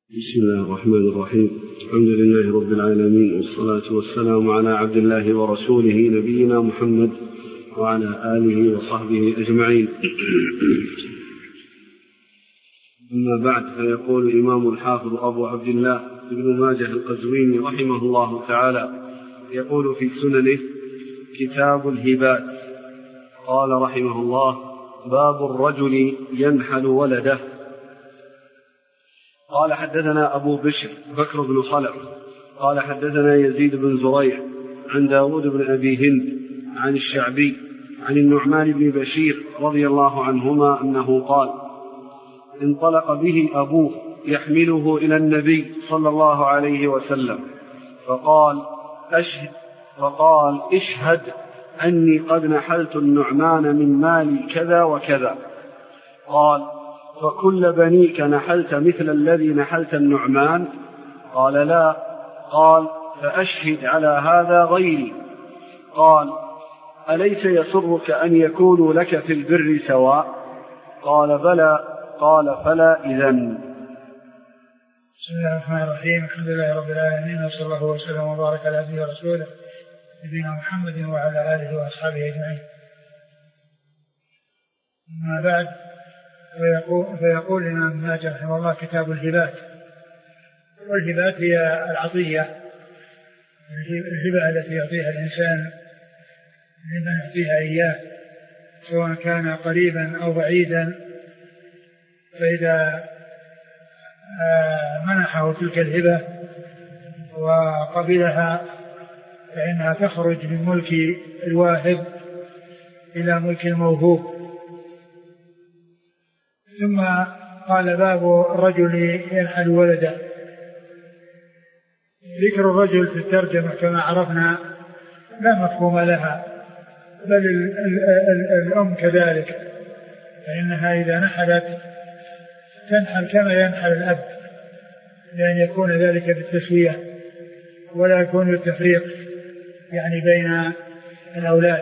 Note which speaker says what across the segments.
Speaker 1: بسم الله الرحمن الرحيم. الحمد لله رب العالمين، والصلاة والسلام على عبد الله ورسوله نبينا محمد وعلى آله وصحبه أجمعين. أما بعد، فيقول الإمام الحافظ أبو عبد الله ابن ماجه القزويني رحمه الله تعالى، يقول في سننه: كتاب الهبات. قال رحمه الله: باب الرجل ينحل ولده. قال: حدثنا أبو بشر بكر بن خلف قال: حدثنا يزيد بن زريع عن داود بن أبي هند عن الشعبي عن النعمان بن بشير رضي الله عنهما أنه قال: انطلق به أبوه يحمله إلى النبي صلى الله عليه وسلم فقال: اشهد أني قد نحلت النعمان من مالي كذا وكذا. قال: فكل بنيك نحلت مثل الذي نحلت النعمان؟ قال: لا. قال: فأشهد على هذا غيري. قال: أليس يسرك أن يكونوا لك في البر سواء؟ قال: بلى. قال: فلا إذن.
Speaker 2: بسم الله الرحمن الرحيم. الحمد لله رب العالمين، وصلى الله وسلم وبارك على عبده ورسوله نبينا محمد وعلى آله وأصحابه أجمعين. أما بعد، فيقول الإمام ماجه رحمه الله: كتاب الهبات. والهبات هي العطية، الهبة التي يعطيها الإنسان لمن يعطيها إياه، سواء كان قريبا أو بعيدا. فإذا منحه تلك الهبة وقبلها فإنها تخرج من ملك الواهب إلى ملك الموهوب. ثم قال: باب الرجل ينحل ولده. ذكر الرجل في الترجمة كما عرفنا لا مفهوم لها، بل الأم كذلك، فإنها إذا نحلت تنحل كما ينحل الأب، لأن يكون ذلك بالتسوية ولا يكون بالتفريق يعني بين الأولاد.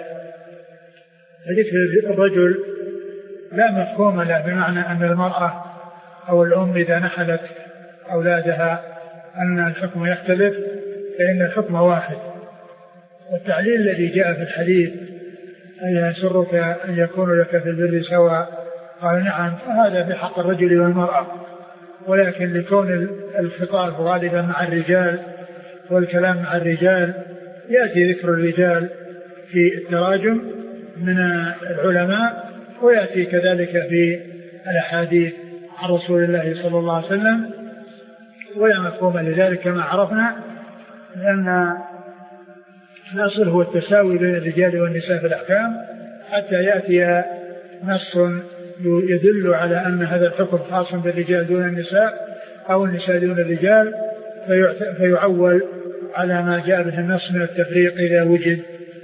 Speaker 2: فذكر الرجل لا مفهوم له، بمعنى أن المرأة أو الأم إذا نحلت أولادها أن الحكم يختلف، فإن الحكم واحد. والتعليل الذي جاء في الحديث: أن يسرك أن يكون لك في البر سواء؟ قال: نعم، هذا في حق الرجل والمرأة، ولكن لكون الخطاب غالبا مع الرجال والكلام مع الرجال يأتي ذكر الرجال في التراجم من العلماء، ويأتي كذلك في الأحاديث عن رسول الله صلى الله عليه وسلم، ولا مفهوم لذلك كما عرفنا، لأن الأصل هو التساوي بين الرجال والنساء في الأحكام، حتى يأتي نص يدل على أن هذا الحكم خاص بالرجال دون النساء أو النساء دون الرجال، فيعول على ما جاء به النص من التفريق إذا وجد.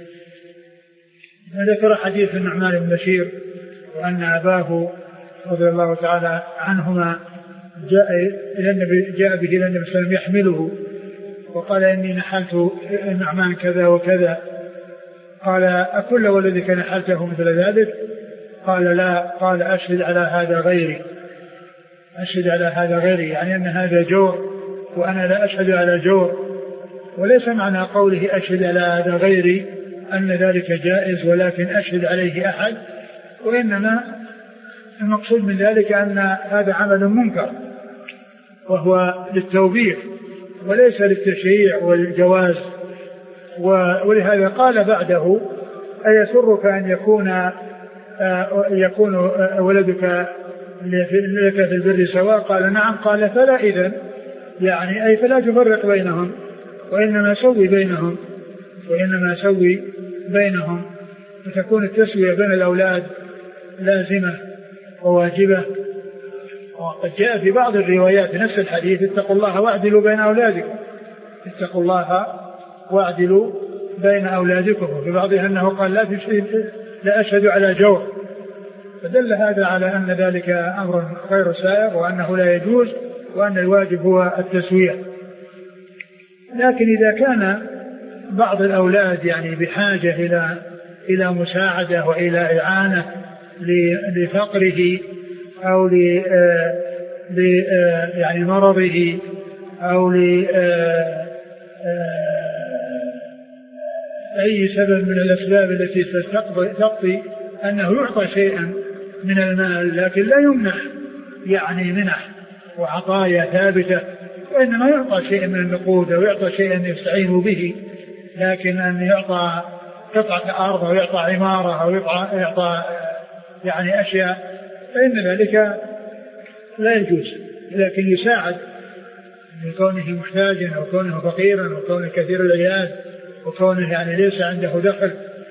Speaker 2: ذكر حديث النعمان بن بشير وأن أباه رضي الله تعالى عنهما جاء به إلى النبي صلى الله عليه وسلم يحمله، وقال: إني نحلت النعمان كذا وكذا. قال: أكل ولدك نحلته مثل ذلك؟ قال: لا. قال: أشهد على هذا غيري. أشهد على هذا غيري يعني أن هذا جور وأنا لا أشهد على جور. وليس معنى قوله أشهد على هذا غيري أن ذلك جائز ولكن أشهد عليه أحد، وإنما المقصود من ذلك أن هذا عمل منكر وهو للتوبيخ وليس للتشريع والجواز. ولهذا قال بعده: أيسرك أن يكون ولدك لك في البر سواء؟ قال: نعم. قال: فلا إذن، يعني أي فلا تفرق بينهم، وإنما سوي بينهم، وتكون التسوية بين الأولاد لازمة وواجبة. وقد جاء في بعض الروايات نفس الحديث: اتقوا الله واعدلوا بين أولادكم. اتقوا الله واعدلوا بين أولادكم. وفي بعضها أنه قال: لا أشهد على جور. فدل هذا على أن ذلك أمر غير سائغ، وأنه لا يجوز، وأن الواجب هو التسوية. لكن إذا كان بعض الأولاد يعني بحاجة إلى مساعدة وإلى إعانة لفقره أو يعني مرضه أو أي سبب من الأسباب التي تقضي أنه يعطى شيئا من المال، لكن لا يمنح يعني منح وعطايا ثابتة، وإنما يعطى شيئا من النقود أو يعطى شيئا يستعين به، لكن أن يعطى قطعة أرض أو يعطى عمارة أو يعطى يعني أشياء فإن ذلك لا يجوز، لكن يساعد من كونه محتاجا أو كونه فقيرا أو كونه كثير العيال وكونه يعني ليس عنده دخل،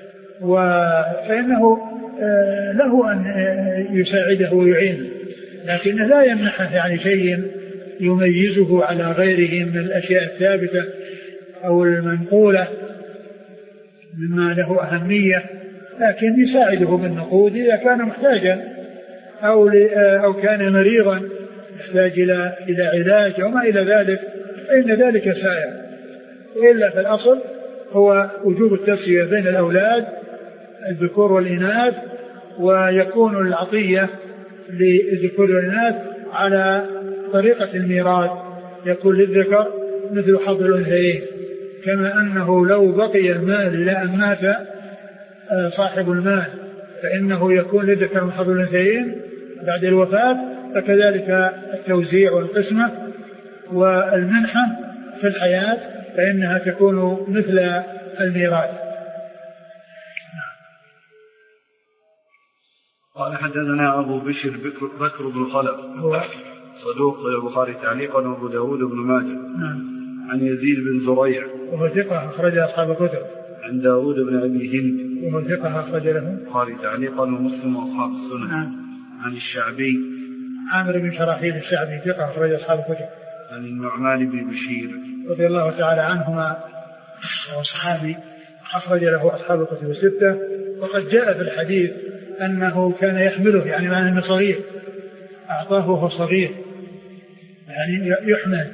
Speaker 2: فإنه له أن يساعده ويعينه، لكنه لا يمنحه يعني شيء يميزه على غيره من الأشياء الثابتة أو المنقولة مما له أهمية، لكن يساعده بالنقود إذا كان محتاجا أو كان مريضا يحتاج إلى علاج وما إلى ذلك، فإن ذلك سائر. وإلا في الأصل هو وجوب التسوية بين الأولاد الذكور والإناث، ويكون العطية للذكور والإناث على طريقة الميراث، يكون للذكر مثل حظ الأنثيين، كما أنه لو بقي المال إلى أن مات صاحب المال فإنه يكون للذكر حظ الأنثيين بعد الوفاة، فكذلك التوزيع والقسمة والمنحة في الحياة فإنها تكون مثل الميراث.
Speaker 1: قال حدثنا أبو بشر بكر بن خلف صدوق البخاري تعليقا وأبو داود بن ماجه عن يزيد بن زريع
Speaker 2: وهو ثقة أخرج أصحاب الكتب،
Speaker 1: عن داود بن أبي هند
Speaker 2: وهو ثقة أخرج له
Speaker 1: البخاري تعليقا ومسلم وأصحاب السنن عن الشعبي
Speaker 2: عامر بن شراحيل الشعبي ثقة أخرج أصحاب الكتب
Speaker 1: عن النعمان بن بشير
Speaker 2: رضي الله تعالى عنهما وصحابي أخرج له أصحاب الكتب الستة. وقد جاء في الحديث أنه كان يحمله، يعني معنى أنه صغير أعطاه وهو صغير يعني يحمل.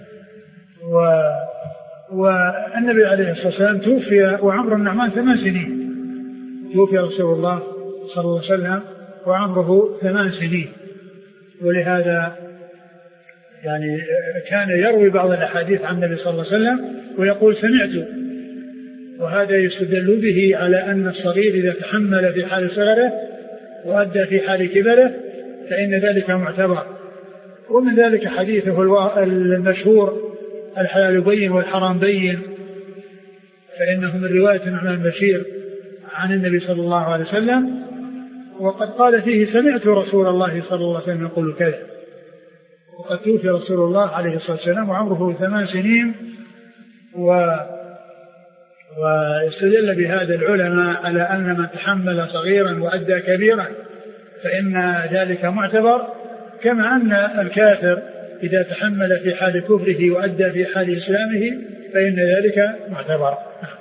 Speaker 2: والنبي عليه الصلاة والسلام توفي وعمر النعمان 8 سنين، توفي رسول الله صلى الله عليه وسلم وعمره 8 سنين، ولهذا يعني كان يروي بعض الأحاديث عن النبي صلى الله عليه وسلم ويقول سمعت، وهذا يستدل به على أن الصغير إذا تحمل في حال صغره وأدى في حال كبره فإن ذلك معتبر. ومن ذلك حديثه المشهور الحلال بين والحرام بين، فإنه من رواية النعمان بن بشير عن النبي صلى الله عليه وسلم، وقد قال فيه سمعت رسول الله صلى الله عليه وسلم يقول كذا. وقد توفي رسول الله عليه الصلاة والسلام وعمره 8 سنين، ويستدل بهذا العلماء على أن من تحمل صغيرا وأدى كبيرا فإن ذلك معتبر، كما أن الكافر إذا تحمل في حال كفره وأدى في حال إسلامه فإن ذلك معتبر.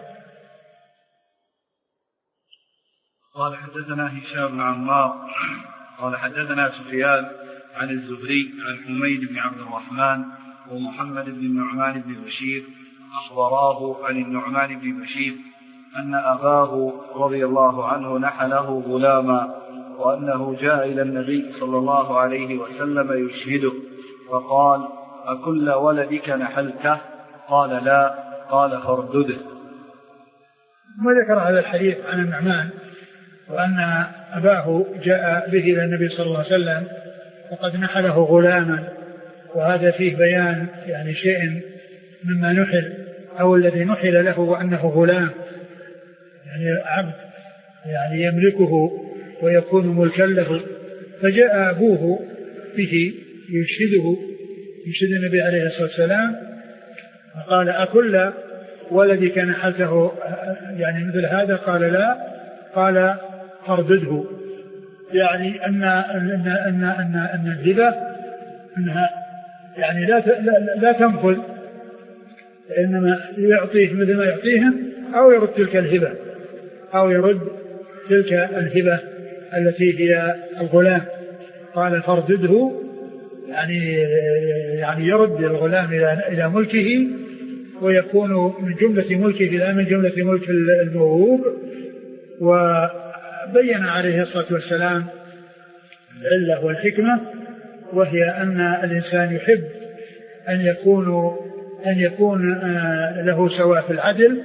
Speaker 1: قال حدثنا هشام بن عمار قال حدثنا سفيان عن الزهري عن حميد بن عبد الرحمن ومحمد بن النعمان بن بشير أخبراه عن النعمان بن بشير أن أباه رضي الله عنه نحله غلاما، وأنه جاء إلى النبي صلى الله عليه وسلم يشهده فقال أكل ولدك نحلته؟ قال لا، قال فاردده.
Speaker 2: وذكر هذا الحديث عن النعمان وأن أباه جاء به إلى النبي صلى الله عليه وسلم وقد نحله غلاما، وهذا فيه بيان يعني شيء مما نحل أو الذي نحل له وأنه غلام، يعني عبد يعني يملكه ويكون ملكا له. فجاء أبوه به يشهد النبي عليه الصلاة والسلام فقال أكل ولدك نحلته يعني مثل هذا؟ قال لا، قال فاردده، يعني أن الهبة أنها يعني لا تنفذ، إنما يعطيه مثل ما يعطيهم أو يرد تلك الهبة التي هي الغلام. قال فاردده يعني يرد الغلام إلى ملكه ويكون من جملة ملكه لا من جملة ملك الموهوب. وبين عليه الصلاة والسلام العلة والحكمة، وهي أن الإنسان يحب أن يكون له سواء في العدل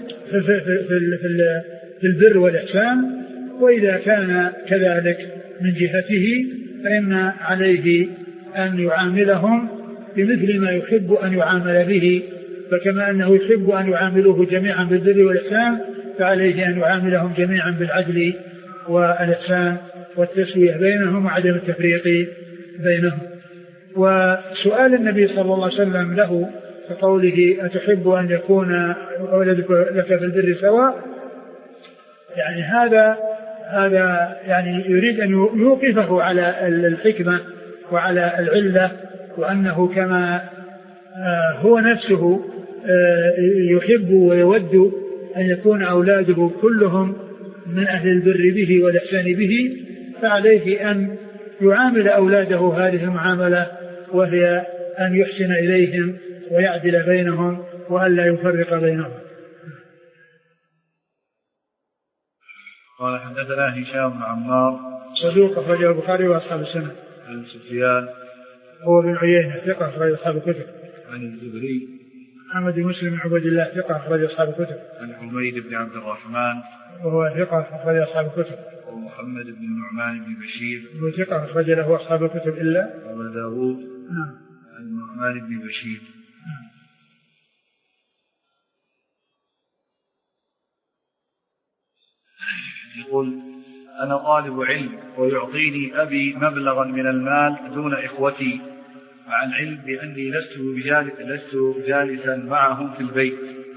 Speaker 2: في البر والإحسان، وإذا كان كذلك من جهته فإن عليه أن يعاملهم بمثل ما يحب أن يعامل به، فكما أنه يحب أن يعاملوه جميعا بالبر والإحسان فعليه أن يعاملهم جميعا بالعدل والإحسان والتسوية بينهم وعدم التفريق بينهم. وسؤال النبي صلى الله عليه وسلم له كقوله أتحب أن يكون ولدك لك في البر سواء، يعني هذا يعني يريد أن يوقفه على الحكمة وعلى العلة، وأنه كما هو نفسه يحب ويود أن يكون أولاده كلهم من أهل البر به والإحسان به، فعليه أن يعامل أولاده هذه المعاملة، وهي أن يحسن إليهم ويعدل بينهم وأن لا يفرق بينهم.
Speaker 3: قال حدثنا هشام بن عمار
Speaker 2: صدوق أخرجه البخاري وأصحاب السنة.
Speaker 3: عن سفيان
Speaker 2: هو بن عيينة ثقة أخرج أصحاب الكتب.
Speaker 3: عن الزهري
Speaker 2: محمد بن مسلم بن عبد الله ثقة أخرج أصحاب الكتب.
Speaker 3: عن حميد بن عبد الرحمن
Speaker 2: وهو ثقة أخرج أصحاب الكتب.
Speaker 3: ومحمد بن النعمان بن بشير
Speaker 2: وهو ثقة أخرج له أصحاب الكتب إلا
Speaker 3: أبو داود.
Speaker 2: نعم.
Speaker 3: عن النعمان بن بشير. يقول أنا طالب علم ويعطيني أبي مبلغا من المال دون إخوتي، مع العلم بأني لست جالسا معهم في البيت.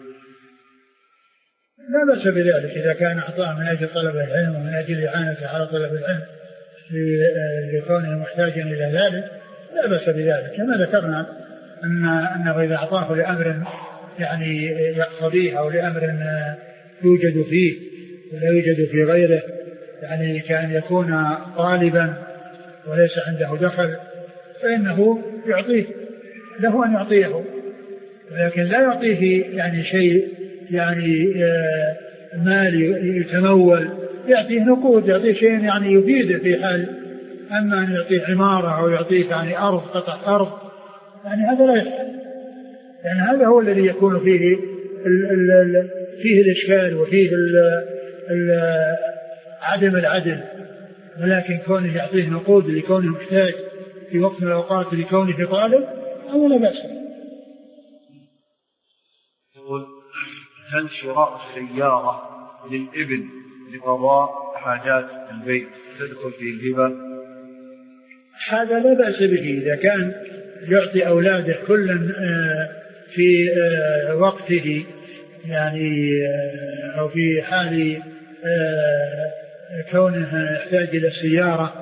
Speaker 2: لا بأس بذلك إذا كان أعطاه من أجل طلب العلم ومن أجل إعانته على طلب العلم لكونه محتاجا إلى ذلك، لا بأس بذلك. كما ذكرنا أنه إذا أعطاه لأمر يعني يقتضيه أو لأمر يوجد فيه ولا يوجد في غيره، يعني كأن يكون طالبا وليس عنده دخل، فإنه يعطيه له أن يعطيه، ولكن لا يعطيه يعني شيء يعني مال يتمول، يعطيه نقود، يعطيه شيء يعني يفيده في حال. أما أن يعطيه عمارة أو يعطيه يعني أرض قطع أرض، يعني هذا لا يحصل، يعني هذا هو الذي يكون فيه الإشكال وفيه عدم العدل. ولكن كونه يعطيه نقود لكونه محتاج في وقت من الأوقات لكونه طالب، هذا لا بأس.
Speaker 3: هل شراء السيارة للابن لقضاء حاجات البيت تدخل في الهبة؟
Speaker 2: هذا لا بأس به إذا كان يعطي أولاده كلا في وقته، يعني أو في حال كونه يحتاج إلى السيارة،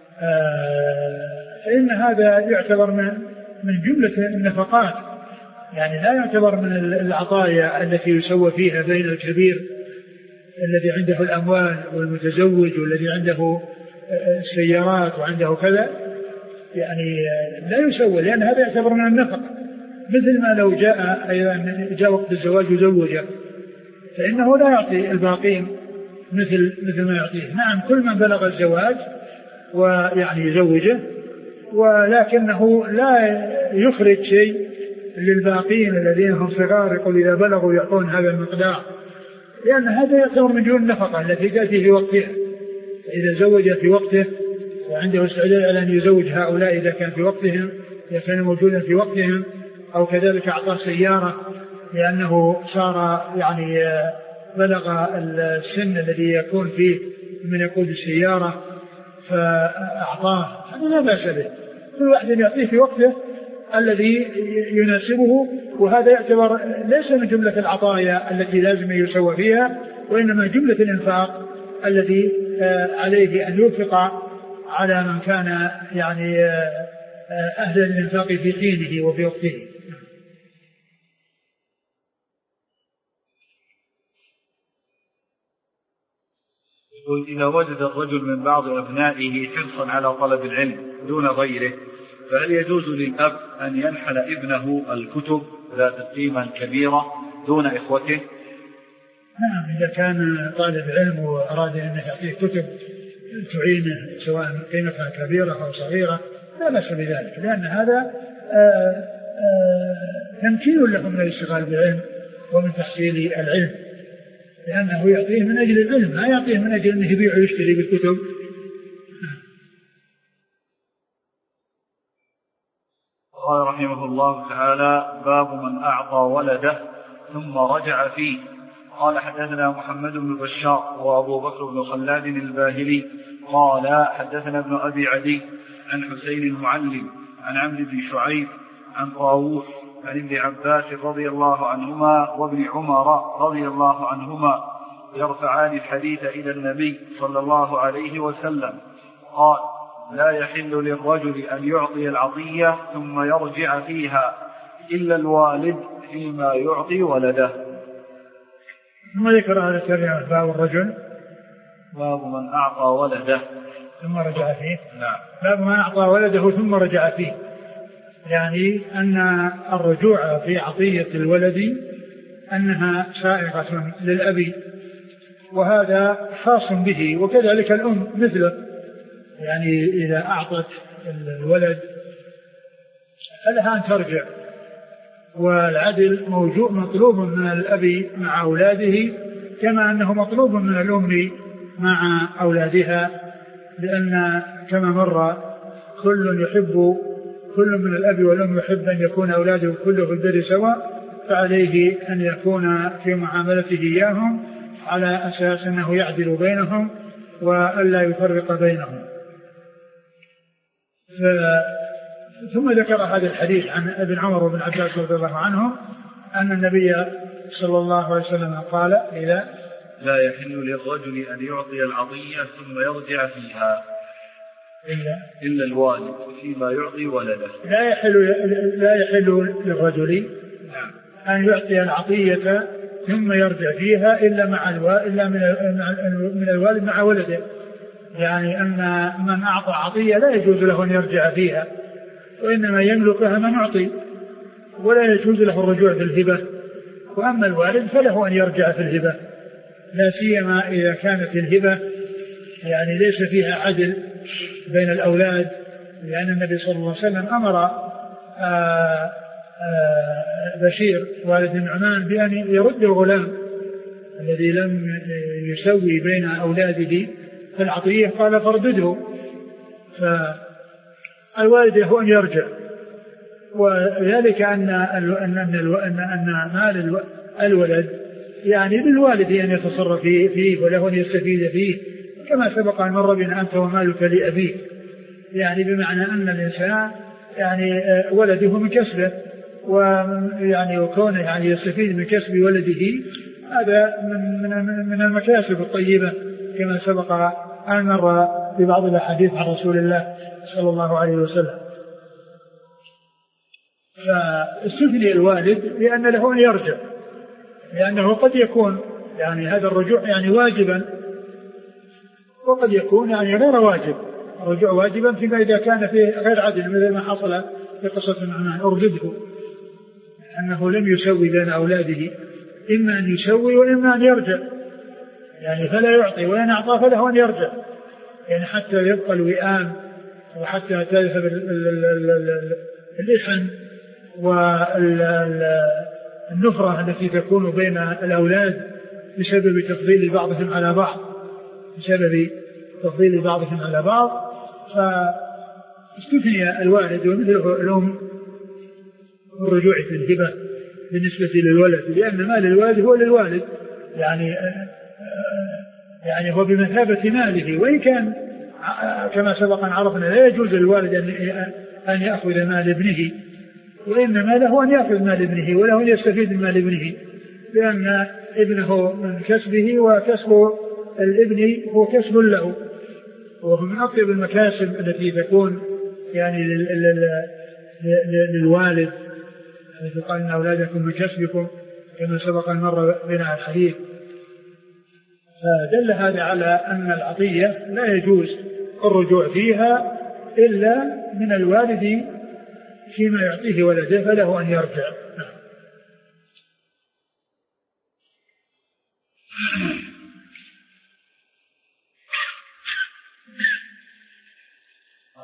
Speaker 2: فإن هذا يعتبر من جملة النفقات، يعني لا يعتبر من العطايا التي يسوى فيها بين الكبير الذي عنده الأموال والمتزوج والذي عنده السيارات وعنده كذا، يعني لا يسوى، لأن هذا يعتبر من النفق. مثل ما لو جاء وقت الزواج وزوجه، فإنه لا يعطي الباقين مثل ما يعطيه. نعم، كل من بلغ الزواج ويعني يزوجه، ولكنه لا يخرج شيء للباقين الذين هم صغار، يقول إذا بلغوا يعطون هذا المقدار، لأن هذا يعتبر من دون النفقة التي تأتي في وقتها. إذا زوج في وقته وعنده استعداد على أن يزوج هؤلاء إذا كان في وقتهم، إذا كان موجودا في وقتهم، أو كذلك أعطاه سيارة لأنه صار يعني بلغ السن الذي يكون فيه من يقود السيارة فأعطاه، هذا لا بأس به. كل واحد يعطيه في وقته الذي يناسبه، وهذا يعتبر ليس من جملة العطايا التي لازم يسوى فيها، وإنما جملة الإنفاق الذي عليه أن ينفق على من كان يعني أهل الإنفاق في حينه وفي وقته.
Speaker 3: إذا وجد الرجل من بعض أبنائه حرصا على طلب العلم دون غيره، فهل يجوز للأب أن ينحل ابنه الكتب ذات القيمة الكبيرة دون إخوته؟
Speaker 2: نعم، إذا كان طالب علم وأراد أن يعطيه كتب تعينه سواء قيمتها كبيرة أو صغيرة، لا بأس بذلك، لأن هذا تمكين لهم من الاشتغال بالعلم ومن تحصيل العلم، لأنه يعطيه من أجل العلم، لا يعطيه من أجل أنه يبيع ويشتري بالكتب.
Speaker 3: قال رحمه الله تعالى: باب من أعطى ولده ثم رجع فيه. قال: حدثنا محمد بن بشار وأبو بكر بن خلاد الباهلي قال: حدثنا ابن أبي عدي عن حسين المعلم عن عمرو بن شعيب عن طاووس عن ابن عباس رضي الله عنهما وابن عمر رضي الله عنهما يرفعان الحديث إلى النبي صلى الله عليه وسلم قال: لا يحل للرجل أن يعطي العطية ثم يرجع فيها إلا الوالد فيما يعطي ولده.
Speaker 2: ثم ذكر هذا الترجمة: باب الرجل
Speaker 3: باب من أعطى ولده
Speaker 2: ثم رجع فيه.
Speaker 3: نعم.
Speaker 2: باب من أعطى ولده ثم رجع فيه، يعني أن الرجوع في عطية الولد أنها سائغة للأب، وهذا خاص به، وكذلك الأم مثله، يعني إذا أعطت الولد فلها أن ترجع، والعدل مطلوب من الأب مع أولاده كما أنه مطلوب من الأم مع أولادها، لأن كما مر كل من الأب والأم يحب أن يكون أولاده كله في البر سواء، فعليه أن يكون في معاملته إياهم على أساس أنه يعدل بينهم وألا يفرق بينهم. ثم ذكر هذا الحديث عن ابن عمر وابن عباس رضي الله عنهم أن النبي صلى الله عليه وسلم قال:
Speaker 3: لا يحل للرجل أن يعطي العطية ثم يرجع فيها إلا الوالد فيما يعطي ولده.
Speaker 2: لا يحل للرجل أن يعطي العطية ثم يرجع فيها إلا من الوالد مع ولده، يعني أن من أعطى عطية لا يجوز له أن يرجع فيها، وإنما يملكها من يعطي، ولا يجوز له الرجوع في الهبة. وأما الوالد فله أن يرجع في الهبة، لا سيما إذا كانت الهبة يعني ليس فيها عدل بين الأولاد، لأن النبي صلى الله عليه وسلم أمر بشير والد النعمان بأن يرد الغلام الذي لم يسوي بين أولاده في العطية، قال: فاردده. فالوالد هو أن يرجع، وذلك أن مال الولد يعني للوالد أن يتصرف فيه وله أن يستفيد فيه، كما سبق أن مر بنا: أنت ومالك لأبيك، يعني بمعنى أن الإنسان يعني ولده من كسبه، ويعني وكونه يعني يستفيد من كسب ولده، هذا من المكاسب الطيبة، كما سبق أن مر في بعض الأحاديث عن رسول الله صلى الله عليه وسلم. فاستثني الوالد لأن له أن يرجع، لأنه قد يكون يعني هذا الرجوع يعني واجبا، وقد يكون يعني غير واجب. الرجوع واجبا فيما إذا كان فيه غير عدل، مثل ما حصل في قصة النعمان: أرجده، أنه لم يسوي بين أولاده، إما أن يسوي وإما أن يرجع، يعني فلا يعطي، وإن أعطى فله أن يرجع، يعني حتى يبقى الوئام، وحتى تذهب الإحن والنفرة التي تكون بين الأولاد بسبب تفضيل بعضهم على بعض. فاستثني الوالد ومثله الأم الرجوع في الهبة بالنسبة للولد، لأن مال الوالد هو للوالد، يعني هو بمثابة ماله، وإن كان كما سبق أن عرفنا لا يجوز للوالد أن يأخذ مال ابنه، وإنما له أن يأخذ مال ابنه وله أن يستفيد من مال ابنه، لأن ابنه من كسبه، وكسب الابن هو كسب له، وهو من أطيب المكاسب التي تكون يعني للوالد، التي قال: إن أولادكم من كسبكم، كما سبق أن مر بنا الحديث. فدل هذا على أن العطية لا يجوز الرجوع فيها إلا من الوالد فيما يعطيه ولده، فله أن يرجع.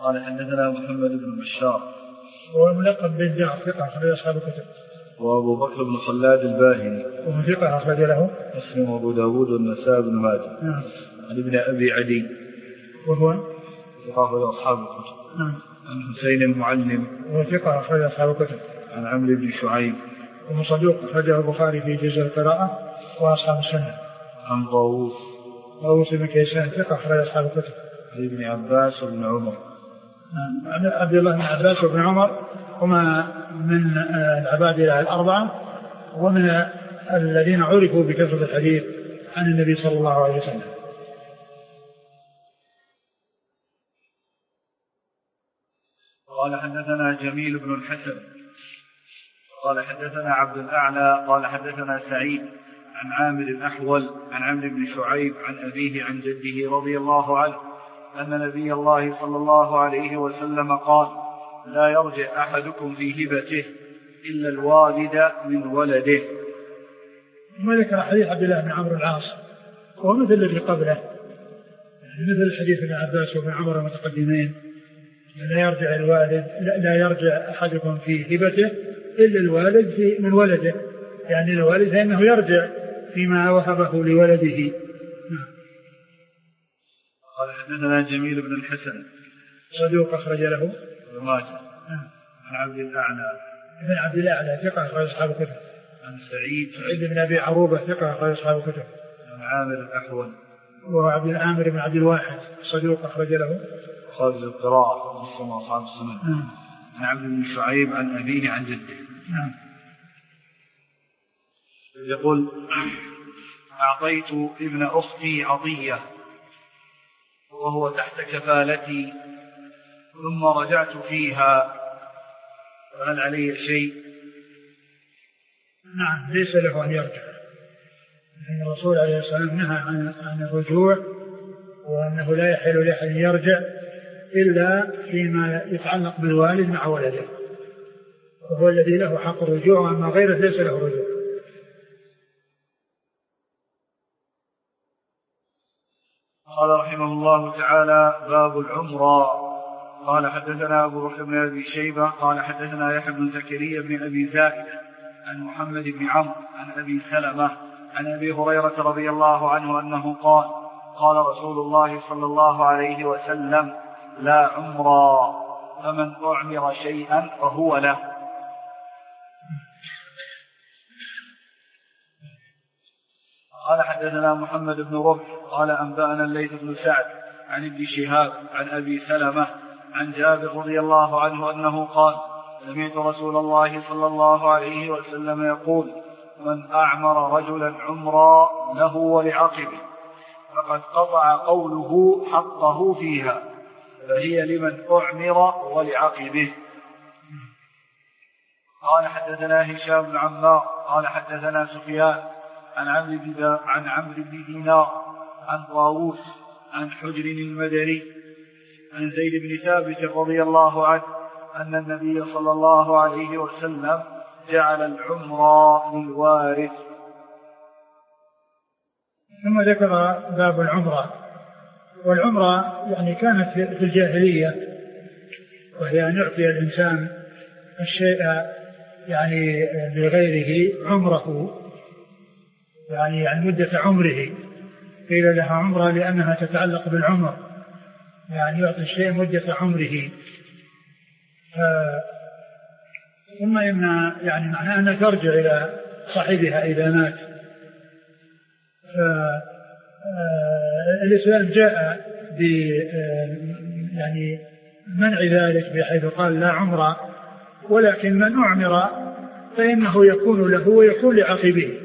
Speaker 3: قال حدثنا محمد بن بشار
Speaker 2: وهو ملقب بالدار ثقة أخرج أصحاب الكتب.
Speaker 3: وأبو بكر بن خلاد الباهلي
Speaker 2: وهو ثقة أخرج له
Speaker 3: مسلم وأبو داود والنسائي بن ماجه. عن ابن أبي عدي
Speaker 2: وهو
Speaker 3: ثقة أخرج أصحاب الكتب. عن حسين المعلم وهو ثقة أخرج أصحاب الكتب. عن عمرو بن شعيب
Speaker 2: وهو صدوق أخرجه البخاري في جزء القراءة وأصحاب السنة.
Speaker 3: عن طاووس
Speaker 2: بن كيسان ثقة أخرج أصحاب الكتب.
Speaker 3: عن ابن عباس وابن عمر.
Speaker 2: عن عبد الله بن عباس وابن عمر هما من العبادلة الأربعة ومن الذين عرفوا بكثرة الحديث عن النبي صلى الله عليه وسلم.
Speaker 3: قال حدثنا جميل بن الحسن قال حدثنا عبد الأعلى قال حدثنا سعيد عن عامر الأحول عن عمرو بن شعيب عن أبيه عن جده رضي الله عنه أن نبي الله صلى الله عليه وسلم قال لا يرجع أحدكم في هبته إلا الوالد من ولده.
Speaker 2: ما ذكر حديث عبد الله بن عمرو العاص وهو مثل الذي قبله مثل حديث ابن عباس وابن عمر المتقدمين لا يرجع أحدكم في هبته إلا الوالد من ولده يعني الوالد فإنه يرجع فيما وهبه لولده.
Speaker 3: قال حدثنا جميل بن الحسن
Speaker 2: صدوق أخرج له
Speaker 3: ابن ماجه. عن عبد
Speaker 2: الأعلى ثقة أخرج أصحاب الكتب.
Speaker 3: عن سعيد
Speaker 2: بن أبي عروبة ثقة أخرج أصحاب الكتب.
Speaker 3: عن عامر الأحول
Speaker 2: وعبد العامر بن عبد الواحد صدوق أخرج له
Speaker 3: خارج القراءة مسلم وأصحاب السنن. عن عمرو بن شعيب عن أبيه عن جده. يقول أعطيت ابن أختي عطية وهو تحت كفالتي ثم رجعت فيها فهل علي شيء؟
Speaker 2: نعم ليس له أن يرجع لأن الرسول عليه الصلاة والسلام نهى عن الرجوع وأنه لا يحل له أن يرجع إلا فيما يتعلق بالوالد مع ولده وهو الذي له حق الرجوع وأما غيره ليس له رجوع.
Speaker 3: قال رحمه الله تعالى باب العمرة. قال حدثنا أبو بكر بن أبي شيبة قال حدثنا يحيى بن زكريا بن أبي زائدة عن محمد بن عمرو عن أبي سلمة عن أبي هريرة رضي الله عنه أنه قال قال رسول الله صلى الله عليه وسلم لا عمرة فمن أعمر شيئا فهو له. قال حدثنا محمد بن ربح قال أنبأنا الليث بن سعد عن ابن شهاب عن أبي سلمة عن جابر رضي الله عنه أنه قال سمعت رسول الله صلى الله عليه وسلم يقول من أعمر رجلا عمرا له ولعقبه فقد قطع قوله حقه فيها فهي لمن أعمر ولعقبه. قال حدثنا هشام بن عمار قال حدثنا سفيان عن عمرو بن دينار عن طاووس عن حجر المدني عن زيد بن ثابت رضي الله عنه أن النبي صلى الله عليه وسلم جعل العمرة للوارث.
Speaker 2: ثم ذكر باب العمرة. والعمرة يعني كانت في الجاهلية وهي أن يعطي الإنسان الشيء يعني لغيره عمره يعني مدة عمره قيل لها عمرة لأنها تتعلق بالعمر يعني يعطي الشيء مدة عمره. ثم إن يعني معناه أنها ترجع إلى صاحبها إذا مات. الإسلام جاء يعني منع ذلك بحيث قال لا عمر ولكن من أعمر فإنه يكون له ويكون لعقبه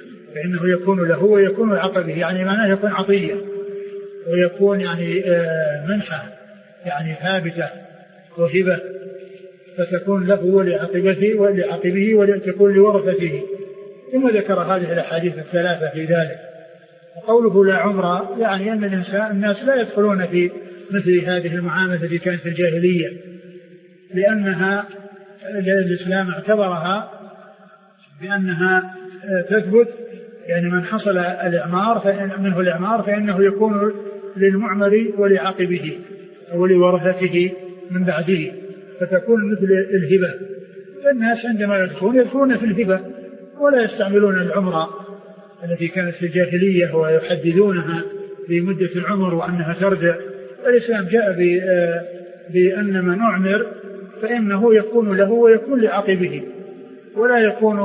Speaker 2: يعني معناه يكون عطية ويكون يعني منحة يعني ثابتة وهبة فتكون له ولعقبه ولتكون لورثته. ثم ذكر هذه الأحاديث الثلاثة في ذلك. وقوله لا عمر يعني أن الناس لا يدخلون في مثل هذه المعاملة التي كانت في الجاهلية لأنها الإسلام اعتبرها بأنها تثبت يعني من حصل منه الإعمار فإنه يكون للمعمر ولعقبه ولورثته من بعده، فتكون مثل الهبة. فالناس عندما يدخلون في الهبة ولا يستعملون العمرة التي كانت في الجاهلية ويحددونها بمدة العمر وأنها ترجع. الإسلام جاء بأن من أعمر فإنه يكون له ويكون لعقبه، ولا يكون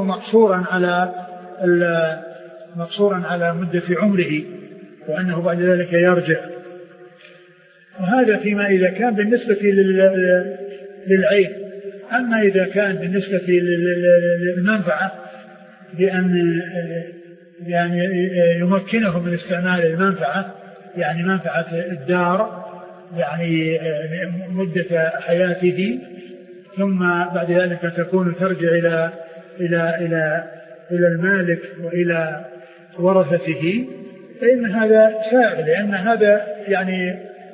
Speaker 2: مقصورا على مدة عمره وأنه بعد ذلك يرجع. وهذا فيما إذا كان بالنسبة للعين. أما إذا كان بالنسبة للمنفعة بأن يعني يمكنه من استعمال المنفعة، يعني منفعة الدار يعني مدة حياته، ثم بعد ذلك تكون ترجع إلى المالك وإلى ورثته، فإن هذا سائل، لأن هذا يعني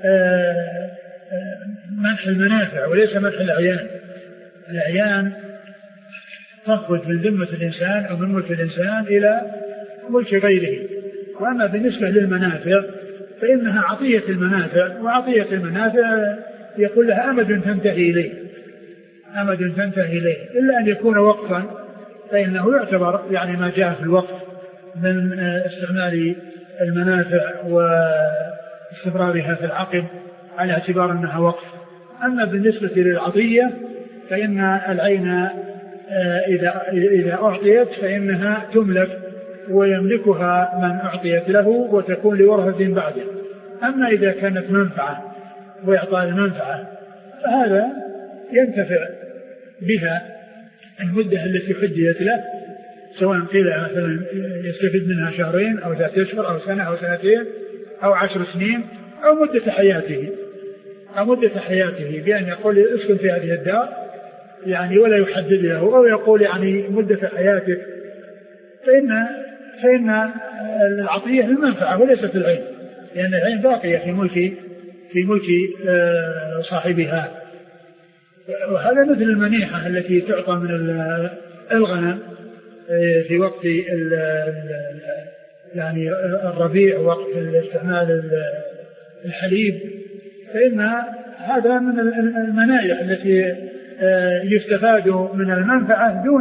Speaker 2: منح المنافع وليس منح الأعيان. الأعيان تخرج من ذمة الإنسان أو من ملك الإنسان إلى ملك غيره. وأما بالنسبة للمنافع فإنها عطية المنافع، وعطية المنافع يقول لها أمد تنتهي إليه، إلا أن يكون وقفا فإنه يعتبر يعني ما جاء في الوقف من استعمال المنافع واستمرارها في العقب على اعتبار أنها وقف. أما بالنسبة للعطية فإن العين إذا أعطيت فإنها تملك ويملكها من أعطيت له وتكون لورثة بعده. أما إذا كانت منفعة وإعطاء المنفعة فهذا ينتفع بها المدة التي حددت له، سواء قيل مثلا يستفيد منها شهرين أو 3 أشهر أو سنة أو سنتين أو 10 سنين أو مدة حياته بأن يقول اسكن في هذه الدار يعني ولا يحدد له، أو يقول يعني مدة حياتك، فإن العطية المنفعة وليست العين، لأن العين باقية في ملك صاحبها. وهذا مثل المنيحة التي تعطى من الغنم في وقت يعني الربيع، وقت استعمال الحليب، فإن هذا من المنايح التي يستفاد من المنفعة دون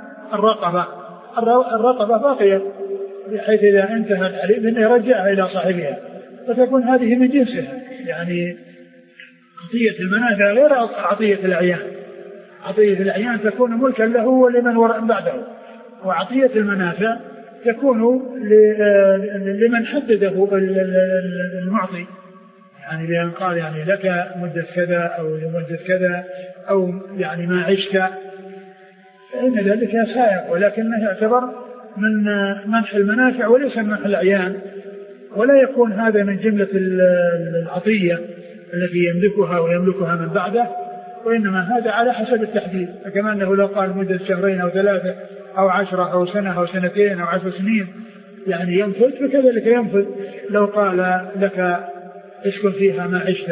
Speaker 2: الرقبة باقية، بحيث إذا انتهى الحليب إنه يرجعها إلى صاحبها، فتكون هذه من جنسها. يعني عطية المنافع غير عطية الأعيان. عطية الأعيان تكون ملكا له ولمن وراء بعده، وعطية المنافع تكون لمن حدده المعطي، يعني بأن قال يعني لك مدة كذا أو مدة كذا أو يعني ما عشت، فإن ذلك سائق، ولكنه يعتبر من منح المنافع وليس من منح الأعيان، ولا يكون هذا من جملة العطية التي يملكها ويملكها من بعده، وإنما هذا على حسب التحديد. فكما أنه لو قال مدة 2 أو 3 أو 10 أو سنة أو 2 أو 10 سنين يعني ينفذ، فكذلك ينفذ لو قال لك اسكن فيها ما عشت.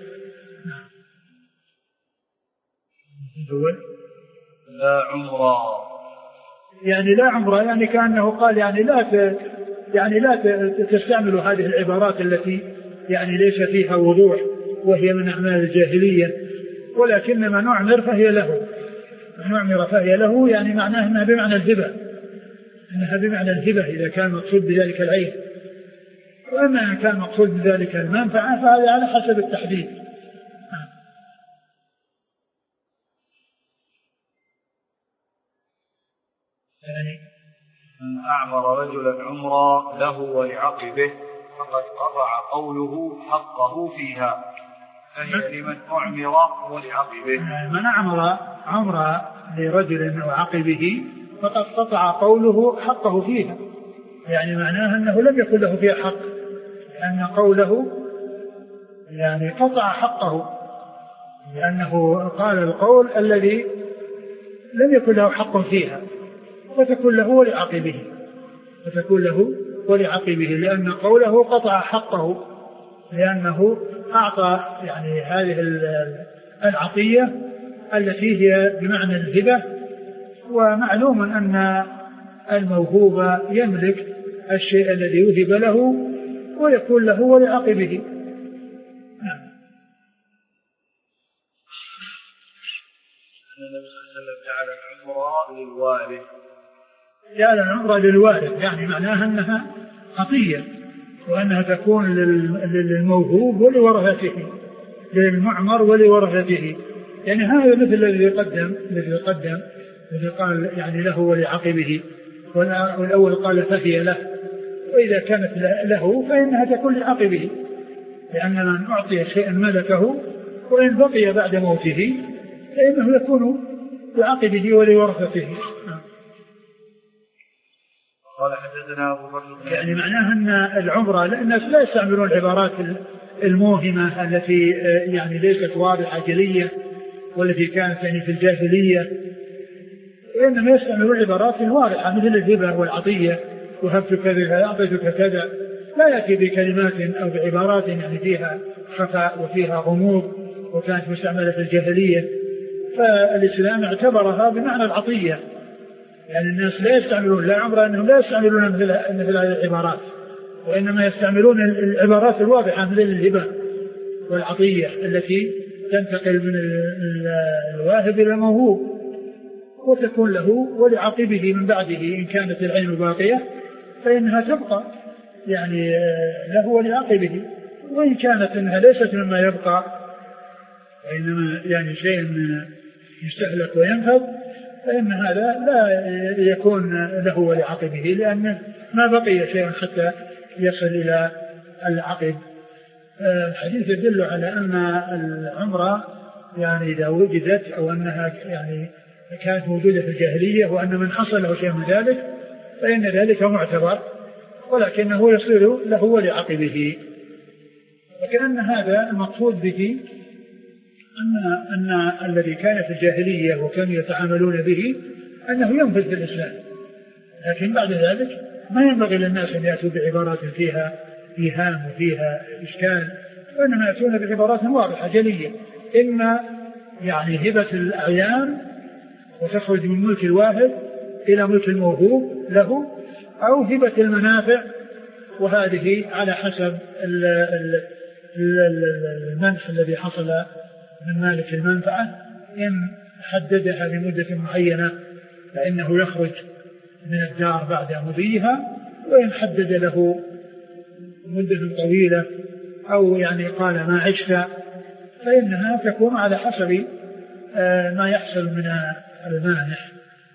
Speaker 3: لا عمره،
Speaker 2: يعني لا عمره، يعني كأنه قال يعني لا تستعملوا هذه العبارات التي يعني ليس فيها وضوح وهي من أعمال الجاهلية، ولكن من أعمر فهي له، يعني معناه أنها بمعنى الهبة، إذا كان مقصود بذلك العين. وأما إن كان مقصود بذلك المنفعة فهذا على حسب التحديد.
Speaker 3: يعني من أعمر رجلا عمرا له ولعقبه فقد قطع قوله حقه فيها، فهي لمن أعمر ولعقبه.
Speaker 2: من أعمر عمرا لرجل وعقبه فقد قطع قوله حقه فيها، يعني معناه أنه لم يكن له فيها حق، لأن قوله يعني قطع حقه، لأنه قال القول الذي لم يكن له حق فيها، فتكون له ولعقبه، لأن قوله قطع حقه، لأنه أعطى يعني هذه العطية التي هي بمعنى الهبة. ومعلوم أن الموهوب يملك الشيء الذي يوهب له ويكون له ولعقبه.
Speaker 3: للوارث.
Speaker 2: جعل العمرة للوارث يعني معناها أنها عطية، وأنها تكون للموهوب ولورثته، للمعمر ولورثته. يعني هذا مثل الذي قدم الذي قال يعني له ولعقبه، والأول قال فهي له، وإذا كانت له فإنها تكون لعقبه، لأن من أعطي شيئا ملكه وإن بقي بعد موته فإنه يكون لعقبه ولورثته.
Speaker 3: قال حدثنا أبو بكر
Speaker 2: يعني معناها أن العمرة الناس لا يستعملون العبارات الموهمة التي يعني ليست واضحة جلية والتي كانت يعني في الجاهلية، وإنما يستعملون العبارات الواضحة مثل الهبة والعطية، وهبت كذا أعطيتك كذا، لا يأتي بكلمات أو بعبارات يعني فيها خفاء وفيها غموض وكانت مستعملة في الجاهلية. فالإسلام اعتبرها بمعنى العطية، يعني الناس لا يستعملون لا عمرة، أنهم لا يستعملون مثل هذه العبارات، وإنما يستعملون العبارات الواضحة مثل الهبة والعطية التي تنتقل من الواهب إلى الموهوب، وتكون له ولعقبه من بعده إن كانت العين باقية فإنها تبقى يعني له ولعقبه، وإن كانت إنها ليست مما يبقى وإنما يعني شيء يستهلك وينفذ فإن هذا لا يكون له ولعقبه، لأن ما بقي شيء حتى يصل إلى العقب. الحديث يدل على أن العمرة يعني إذا وجدت أو أنها يعني كانت موجودة في الجاهلية وأن من حصل له شيء من ذلك فإن ذلك معتبر، ولكنه يصير له ولعقبه. وكأن هذا المقصود به أن الذي كان في الجاهلية وكانوا يتعاملون به أنه ينفذ في الإسلام، لكن بعد ذلك ما ينبغي للناس أن يأتوا بعبارات فيها إيهام وفيها إشكال، وإنما يأتون بعبارات واضحة جلية، إما يعني هبة الأعيان وتخرج من ملك الواهب إلى ملك الموهوب له، أو هبة المنافع، وهذه على حسب المنح الذي حصل من مالك المنفعة. إن حددها لمدة معينة فإنه يخرج من الدار بعد مضيها، وإن حدد له مدة طويلة أو يعني قال ما عشت فإنها تكون على حسب ما يحصل من المانح.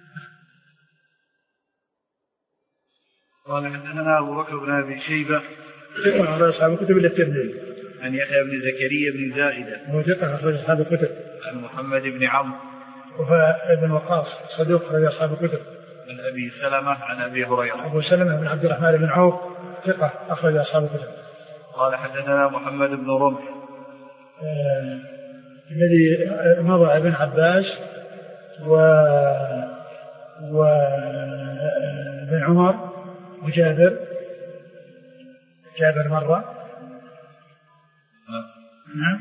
Speaker 3: قال حدثنا أبو بكر بن أبي شيبة
Speaker 2: ثقة أخرج أصحاب الكتب إلا الترمذي.
Speaker 3: عن يحيى بن زكريا بن زائدة
Speaker 2: وهو ثقة أخرج أصحاب الكتب.
Speaker 3: عن محمد بن عمرو
Speaker 2: وهو ابن وقاص صدوق أخرج أصحاب الكتب.
Speaker 3: عن أبي سلمة عن أبي هريرة.
Speaker 2: أبو سلمة بن عبد الرحمن بن عوف ثقة أخرج أصحاب الكتب.
Speaker 3: قال حدثنا محمد بن رمح
Speaker 2: الذي مضى ابن عباس وابن عمر وجابر مرة. نعم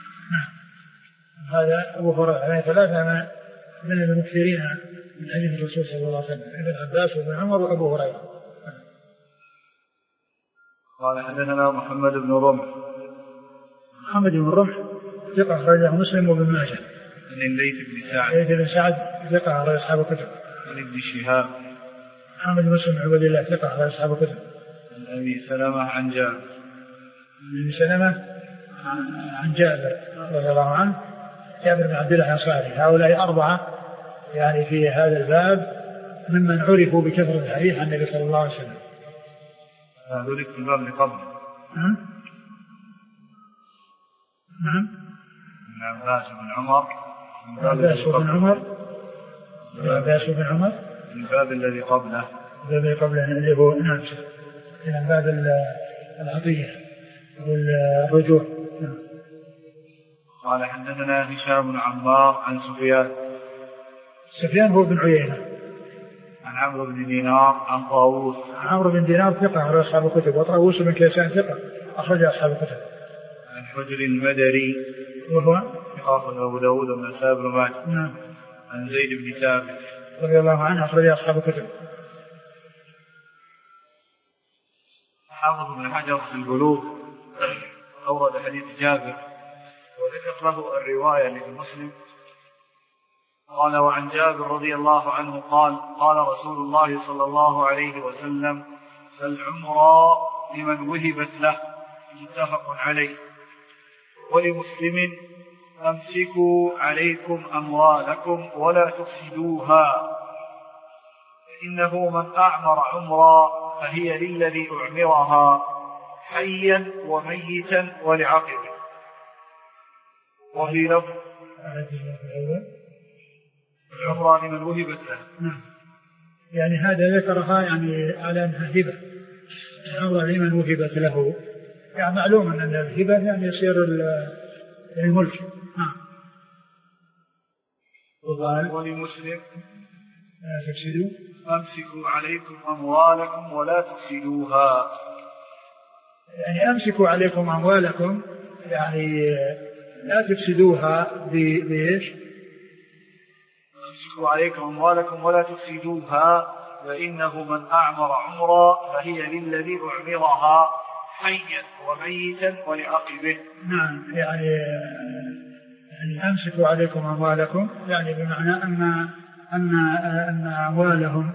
Speaker 2: هذا أبو هريرة عليه ثلاثة من المكثرين من حديث الرسول صلى الله عليه وسلم، ابن عباس وابن عمر وأبو هريرة.
Speaker 3: قال حدثنا محمد بن رمح
Speaker 2: ثقة أخرجه مسلم وابن ماجه.
Speaker 3: عن الليث بن سعد
Speaker 2: ثقة أخرج أصحاب الكتب.
Speaker 3: عن ابن شهاب
Speaker 2: محمد بن مسلم عبد الله ثقة أخرج أصحاب الكتب.
Speaker 3: عن أبي سلمة عن جابر
Speaker 2: عن جابر رضي الله عنه، جابر بن عبد الله الأنصاري. هؤلاء أربعة يعني في هذا الباب ممن عرفوا بكثرة الحديث عن النبي صلى الله عليه وسلم.
Speaker 3: هذول في الباب اللي قبله.
Speaker 2: نعم
Speaker 3: عباس بن عمر الباب الذي قبله
Speaker 2: اللي هو نعم إلى باب العطية والرجوع.
Speaker 3: قال حدثنا هشام بن عمار عن
Speaker 2: سفيان هو بن عيينة
Speaker 3: عن عمرو بن دينار عن طاووس.
Speaker 2: عمرو بن دينار ثقة أخرج أصحاب الكتب، وطاووس بن كيسان ثقة أخرج أصحاب الكتب.
Speaker 3: عن حجر المدري
Speaker 2: وهو
Speaker 3: أخرج أبو داود والنسائي بن ماجه.
Speaker 2: نعم.
Speaker 3: عن زيد بن ثابت
Speaker 2: رضي الله عنه أخرج أصحاب الكتب.
Speaker 3: حافظ بن حجر في البلوغ أورد حديث جابر وذكر له الرواية لمسلم قال وعن جابر رضي الله عنه قال قال رسول الله صلى الله عليه وسلم فالعمرى لمن وهبت له متفق عليه. ولمسلم أمسكوا عليكم أموالكم ولا تفسدوها فإنه من أعمر عمرا فهي للذي أعمرها حيا وميتا ولعقبه. وفي لفظ العمرة لمن وهبت له.
Speaker 2: نعم. يعني هذا ذكرها يعني على أنها هبة. العمرة لمن وهبت له يعني معلوم أن الهبة يعني يصير الملك.
Speaker 3: ولمسلم
Speaker 2: لا تفسدوا
Speaker 3: أمسكوا عليكم أموالكم ولا تفسدوها.
Speaker 2: يعني أمسكوا عليكم أموالكم يعني لا تفسدوها بإيش؟
Speaker 3: أمسكوا عليكم أموالكم ولا تفسدوها فإنه من أعمر عمرا فهي للذي أعمرها حيا وميتا ولعقبه.
Speaker 2: نعم. يعني أمسكوا عليكم أموالكم يعني بمعنى أن أموالهم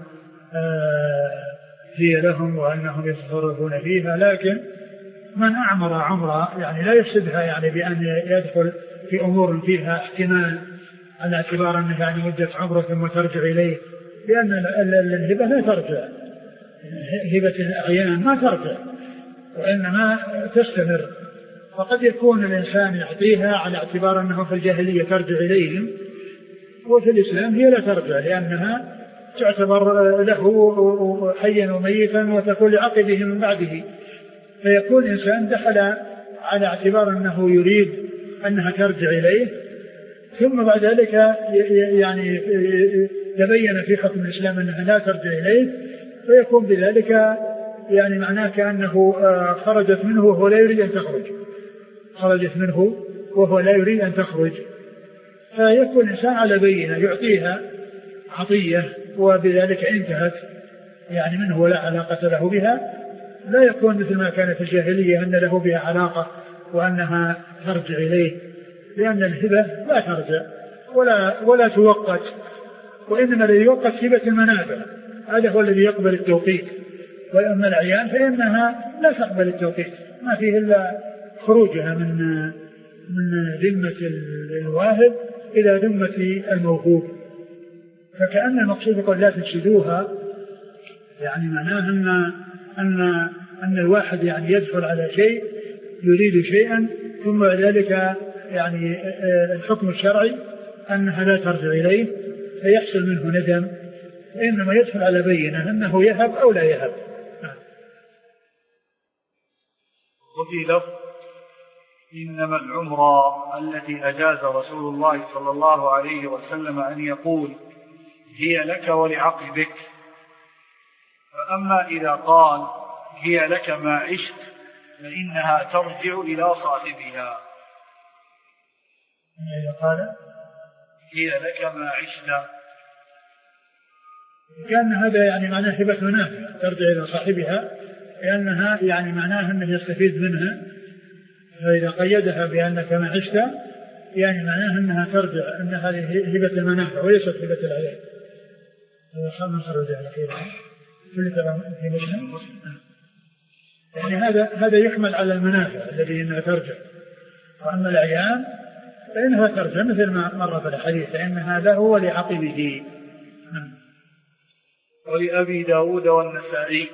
Speaker 2: هي لهم وأنهم يتصرفون فيها، لكن من أعمر عمرا يعني لا يفسدها يعني بأن يدخل في أمور فيها احتمال على اعتبار أنها يعني مدة عمره ثم ترجع إليه، لأن الهبة لا ترجع، هبة الأعيان ما ترجع وإنما تستمر. فقد يكون الإنسان يعطيها على اعتبار أنه في الجاهلية ترجع إليهم، وفي الإسلام هي لا ترجع لأنها تعتبر له حيا وميتا وتكون لعقبه من بعده. فيكون إنسان دخل على اعتبار أنه يريد أنها ترجع إليه، ثم بعد ذلك يعني تبين في حكم الإسلام أنها لا ترجع إليه، فيكون بذلك يعني معناه كأنه خرجت منه وهو لا يريد أن تخرج، خرجت منه وهو لا يريد أن تخرج. فيكون الإنسان على بينة يعطيها عطية وبذلك انتهت يعني منه ولا علاقة له بها، لا يكون مثل ما كانت الجاهلية أن له بها علاقة وأنها ترجع إليه، لأن الهبة لا ترجع ولا توقت، وإنما الذي يوقت هبة المنافع، هذا هو الذي يقبل التوقيت. وأما الأعيان فإنها لا تقبل التوقيت، ما فيه إلا خروجها من ذمة الواهب إلى ذمة الموهوب. فكأن المقصود يقول لا تفسدوها يعني معناه أن الواحد يعني يدخل على شيء يريد شيئا ثم ذلك يعني الحكم الشرعي أنها لا ترجع إليه فيحصل منه ندم، إنما يدخل على بينة أنه يهب أو لا يهب.
Speaker 3: وفي لفظ إنما العمرة التي أجاز رسول الله صلى الله عليه وسلم أن يقول هي لك ولعقبك. فأما إذا قال هي لك ما عشت فإنها ترجع إلى صاحبها.
Speaker 2: إذا قال
Speaker 3: هي لك ما عشت
Speaker 2: كان هذا يعني معناه هبة منافع ترجع إلى صاحبها، لأنها يعني معناها أنه يستفيد منها. فإذا قيدها بأنك ما عشت يعني معناها أنها ترجع، أن هذه هبة المنافع وليست هبة العيان. يعني هذا يحمل على المنافع الذي إنها ترجع، وأما العيان فإنها ترجع مثل ما مر في الحديث فإنها له ولعقبه.
Speaker 3: ولأبي داود والنسائي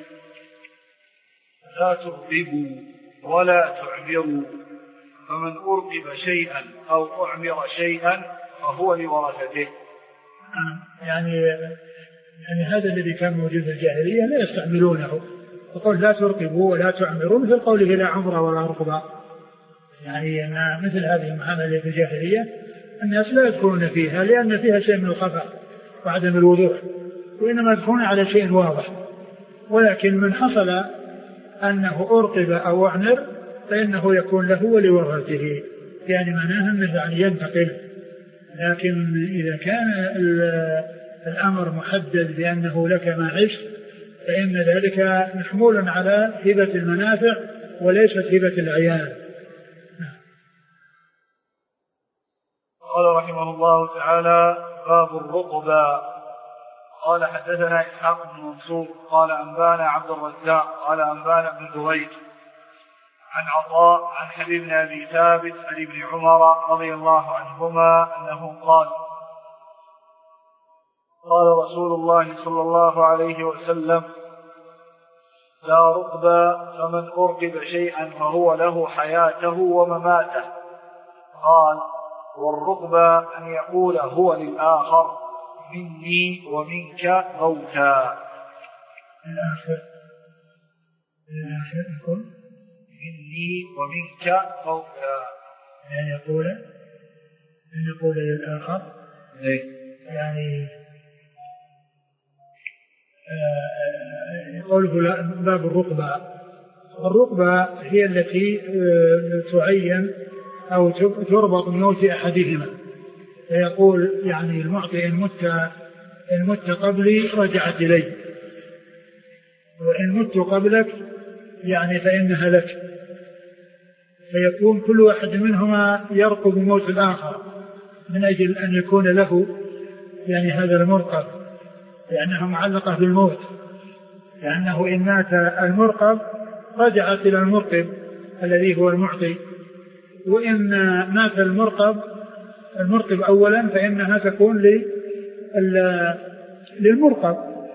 Speaker 3: لا ترقبوا ولا تعمروا، فمن أرقب شيئا أو أعمر شيئا فهو لورثته.
Speaker 2: يعني هذا الذي كان موجود في الجاهلية لا يستعملونه، يقول لا ترقبوا ولا تعمروا مثل قوله لا عمر ولا رقبة. يعني أن مثل هذه المعاملة في الجاهلية الناس لا يدخلون فيها لأن فيها شيء من الخفاء وعدم الوضوح، وإنما يدخلون على شيء واضح. ولكن من حصل أنه أرقب أو أعمر فإنه يكون له ولورثته، يعني معناها أنه يعني ينتقل. لكن إذا كان الأمر محدد بأنه لك ما عشت فإن ذلك محمول على هبة المنافع وليست هبة العيان.
Speaker 3: قال رحمه الله تعالى باب الرقبة. قال حدثنا إسحاق بن منصور قال أنبانا عبد الرزاق قال أنبانا بن دريد عن عطاء عن حبيب بن أبي ثابت عن ابن عمر رضي الله عنهما أنه قال قال رسول الله صلى الله عليه وسلم لا رقبة فمن أرقب شيئا فهو له حياته ومماته. قال والرقبة أن يقول هو للآخر مني ومنك موتا.
Speaker 2: الآخر يقول
Speaker 3: مني ومنك موتا،
Speaker 2: يعني يقول للآخر يعني قوله باب الرقبة. الرقبة هي التي تعين أو تربط بموت أحدهما، فيقول يعني المعطي إن مت قبلي رجعت إلي، وإن مت قبلك يعني فإنها لك، فيكون كل واحد منهما يرقب بموت الآخر من أجل أن يكون له يعني هذا المرقب، لأنها معلقة بالموت، لأنه إن مات المرقب رجعت إلى المرقب الذي هو المعطي، وإن مات المرقب أولا فإنها تكون للمرقب.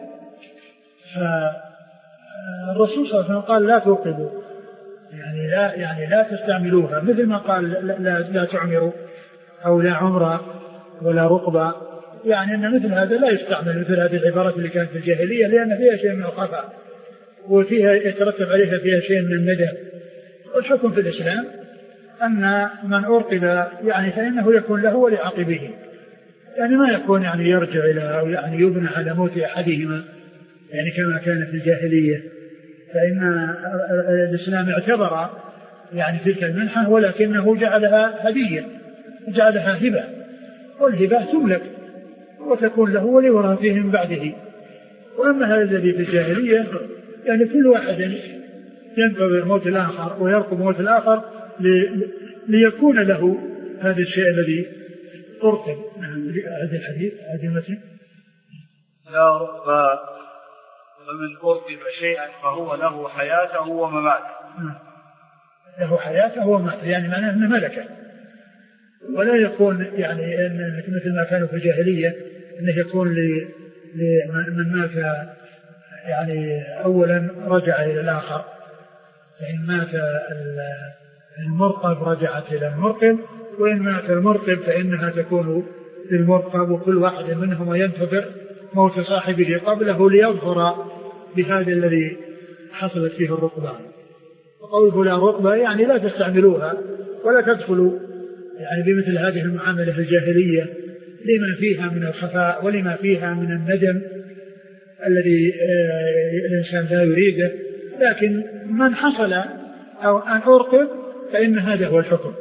Speaker 2: الرسول صلى الله عليه وسلم قال لا توقبوا، يعني لا تستعملوها، مثل ما قال لا تعمروا أو لا عمرة ولا رقبة، يعني أن مثل هذا لا يستعمل، مثل هذه العبارات اللي كانت في الجاهلية، لأن فيها شيء من الخفاء وفيها يترتب عليها فيها شيء من الندم. والحكم في الإسلام أن من أرقب يعني فإنه يكون له ولعقبه، يعني ما يكون يعني يرجع إلى أو يعني يبنى على موت أحدهما يعني كما كان في الجاهلية، فإن الإسلام اعتبر يعني تلك المنحة ولكنه جعلها هدية، جعلها هبة، والهبة تملك وتكون له ولورثته من بعده. وأما هذا الذي في الجاهلية يعني كل واحد ينتظر موت الآخر ويرقب موت الآخر ليكون له هذا الشيء الذي أرقب. هذا الحديث هذا المتن
Speaker 3: لا رقبة فمن أرقب شيئا فهو له حياته ومماته.
Speaker 2: له حياته ومماته يعني معناه أنه ملكه، ولا يكون يعني مثل ما كانوا في الجاهلية أنه يكون لمن مات يعني أولا رجع إلى الآخر، فإن مات المرقب رجعت إلى المرقب، وإن مات المرقب فإنها تكون للمرقب، وكل واحد منهم ينتظر موت صاحبه قبله ليظهر بهذا الذي حصلت فيه الرقبة. وقوله لا رقبة يعني لا تستعملوها ولا تدخلوا يعني بمثل هذه المعاملة الجاهلية لما فيها من الخفاء ولما فيها من الندم الذي الإنسان لا يريده، لكن من حصل أو أن أرقب فإن هذا هو الحكم.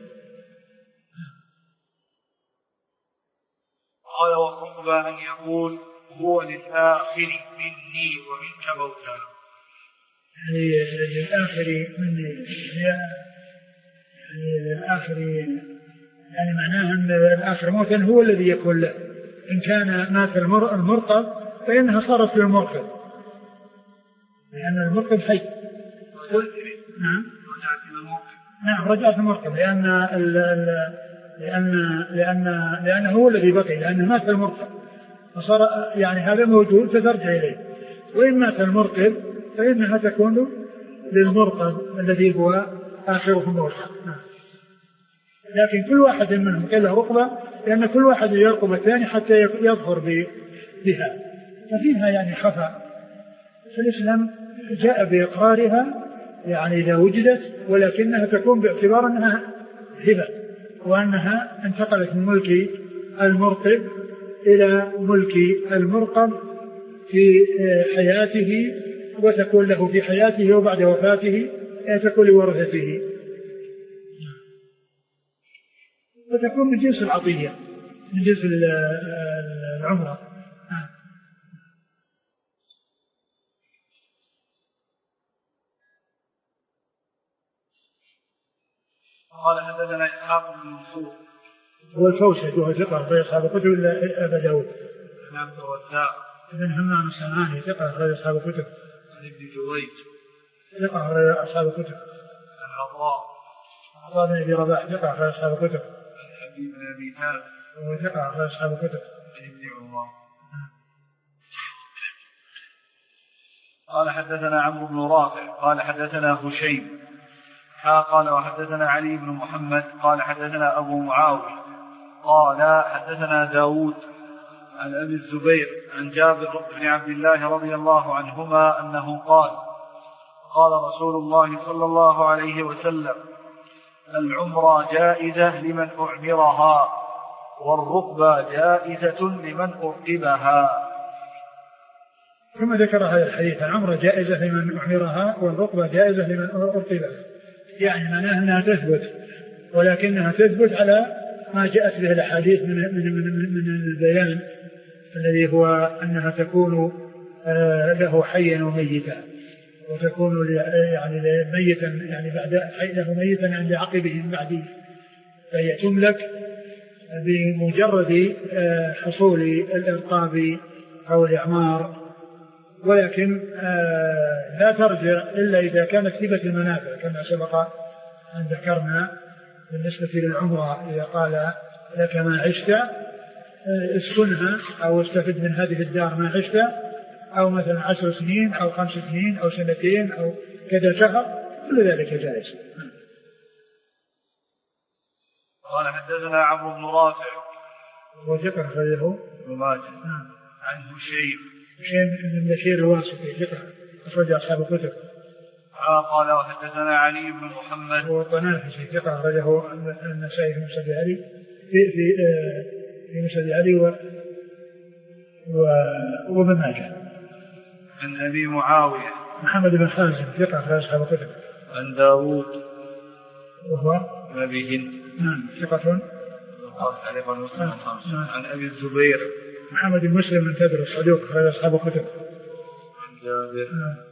Speaker 3: قال والرقبة أن يقول هو للآخر مني ومنك موتا،
Speaker 2: يعني للآخر مني يعني للآخر يعني معناه أن الآخر موتا هو الذي يكون له. إن كان مات المرقب فإنها صارت للمرقب، لأن المرقب حي. نعم رجعت المرقب لأنه هو الذي بقي، لأنه مات المرقب فصار يعني هذا موجود فترجع إليه. وإن مات المرقب فإنها تكون للمرقب الذي هو آخره موتا. لكن كل واحد منهم كله رقبة، لأن كل واحد يرقب الثاني حتى يظهر بها، ففيها يعني خفاء. فالإسلام جاء بإقرارها يعني إذا وجدت، ولكنها تكون باعتبار أنها هبة، وأنها انتقلت من ملك المرقب إلى ملك المرقب في حياته، وتكون له في حياته وبعد وفاته تكون لورثته، وتكون من جنس العطية من جنس العمرة.
Speaker 3: قال حدثنا إسحاق بن منصور
Speaker 2: هو الكوسج وهو ثقة غير أصحاب الكتب إلا أبا داود.
Speaker 3: نعم. والثاء
Speaker 2: ابن همام الصنعاني ثقة غير أصحاب الكتب.
Speaker 3: عن ابن جريج
Speaker 2: ثقة غير أصحاب الكتب.
Speaker 3: عن عطاء
Speaker 2: بن أبي رباح ثقة غير أصحاب الكتب.
Speaker 3: عن حبيب بن أبي ثابت
Speaker 2: وهو ثقة غير أصحاب الكتب.
Speaker 3: عن ابن عمر. قال حدثنا عمرو بن رافع قال حدثنا هشيم قال وحدثنا علي بن محمد قال حدثنا أبو معاوية قال حدثنا داود عن أبي الزبير عن جابر بن عبد الله رضي الله عنهما أنه قال قال رسول الله صلى الله عليه وسلم العمرة جائزة لمن أعمرها والركبة جائزة لمن أركبها.
Speaker 2: ثم ذكر هذا الحديث العمرة جائزة لمن أعمرها والركبة جائزة لمن أركبها، يعني معناها أنها تثبت، ولكنها تثبت على ما جاءت به الأحاديث من البيان الذي هو أنها تكون له حيا وميتا، وتكون يعني ميتا يعني بعد له ميتا عند عقبه من بعده، فهي تملك بمجرد حصول الإرقاب أو الإعمار، ولكن لا ترجع إلا إذا كانت ثبت المنافع كما سبق أن ذكرنا بالنسبة للعمرة. إذا قال لك ما عشت اسكنها أو استفد من هذه الدار ما عشت، أو مثلا 10 سنين أو 5 سنين أو 2 سنين أو كذا شهر، كل ذلك جائز.
Speaker 3: قال حدثنا عمرو بن رافع
Speaker 2: وذكر خيره
Speaker 3: عن هشيم
Speaker 2: بن بشير الواسطي ذكر أخرج أصحاب الكتب.
Speaker 3: قال وحدثنا علي بن محمد
Speaker 2: هو طنافسي ثقة أخرجه النسائي في مسند علي في مسند علي وابن ماجه.
Speaker 3: عن أبي معاوية
Speaker 2: محمد بن خازم ثقة أخرج أصحاب الكتب.
Speaker 3: عن داود
Speaker 2: وهو
Speaker 3: أبي هند
Speaker 2: ثقة
Speaker 3: عن أبي الزبير
Speaker 2: محمد بن مسلم بن تدرس صدوق أخرج أصحاب الكتب.
Speaker 3: عن جابر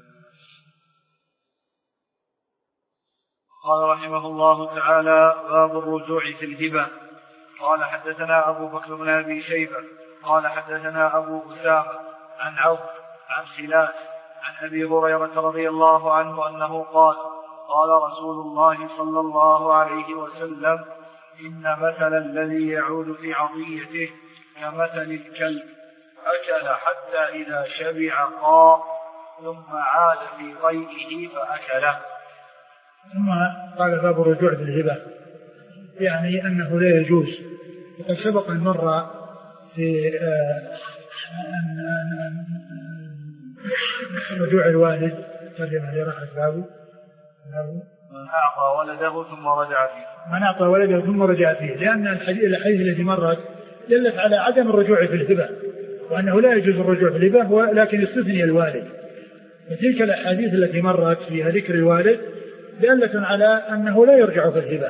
Speaker 3: قال رحمه الله تعالى باب الرجوع في الهبة. قال حدثنا أبو بكر بن أبي شيبة قال حدثنا أبو أسامة عن عوف عن خلاس عن أبي هريرة رضي الله عنه أنه قال قال رسول الله صلى الله عليه وسلم إن مثل الذي يعود في عطيته كمثل الكلب أكل حتى إذا شبع قاء ثم عاد في قيئه فأكله.
Speaker 2: ثم قال باب الرجوع في الهبة، يعني أنه لا يجوز، وقد سبق المرة في رجوع الوالد ترجمة لرحمة بابه
Speaker 3: من أعطى ولده ثم رجع فيه،
Speaker 2: من أعطى ولده ثم رجع فيه، لأن الحديث الذي مرت دلت على عدم الرجوع في الهبة، وأنه لا يجوز الرجوع في الهبة ولكن يستثني الوالد. وتلك الأحاديث التي مرت فيها ذكر الوالد دالة على أنه لا يرجع في الهبة،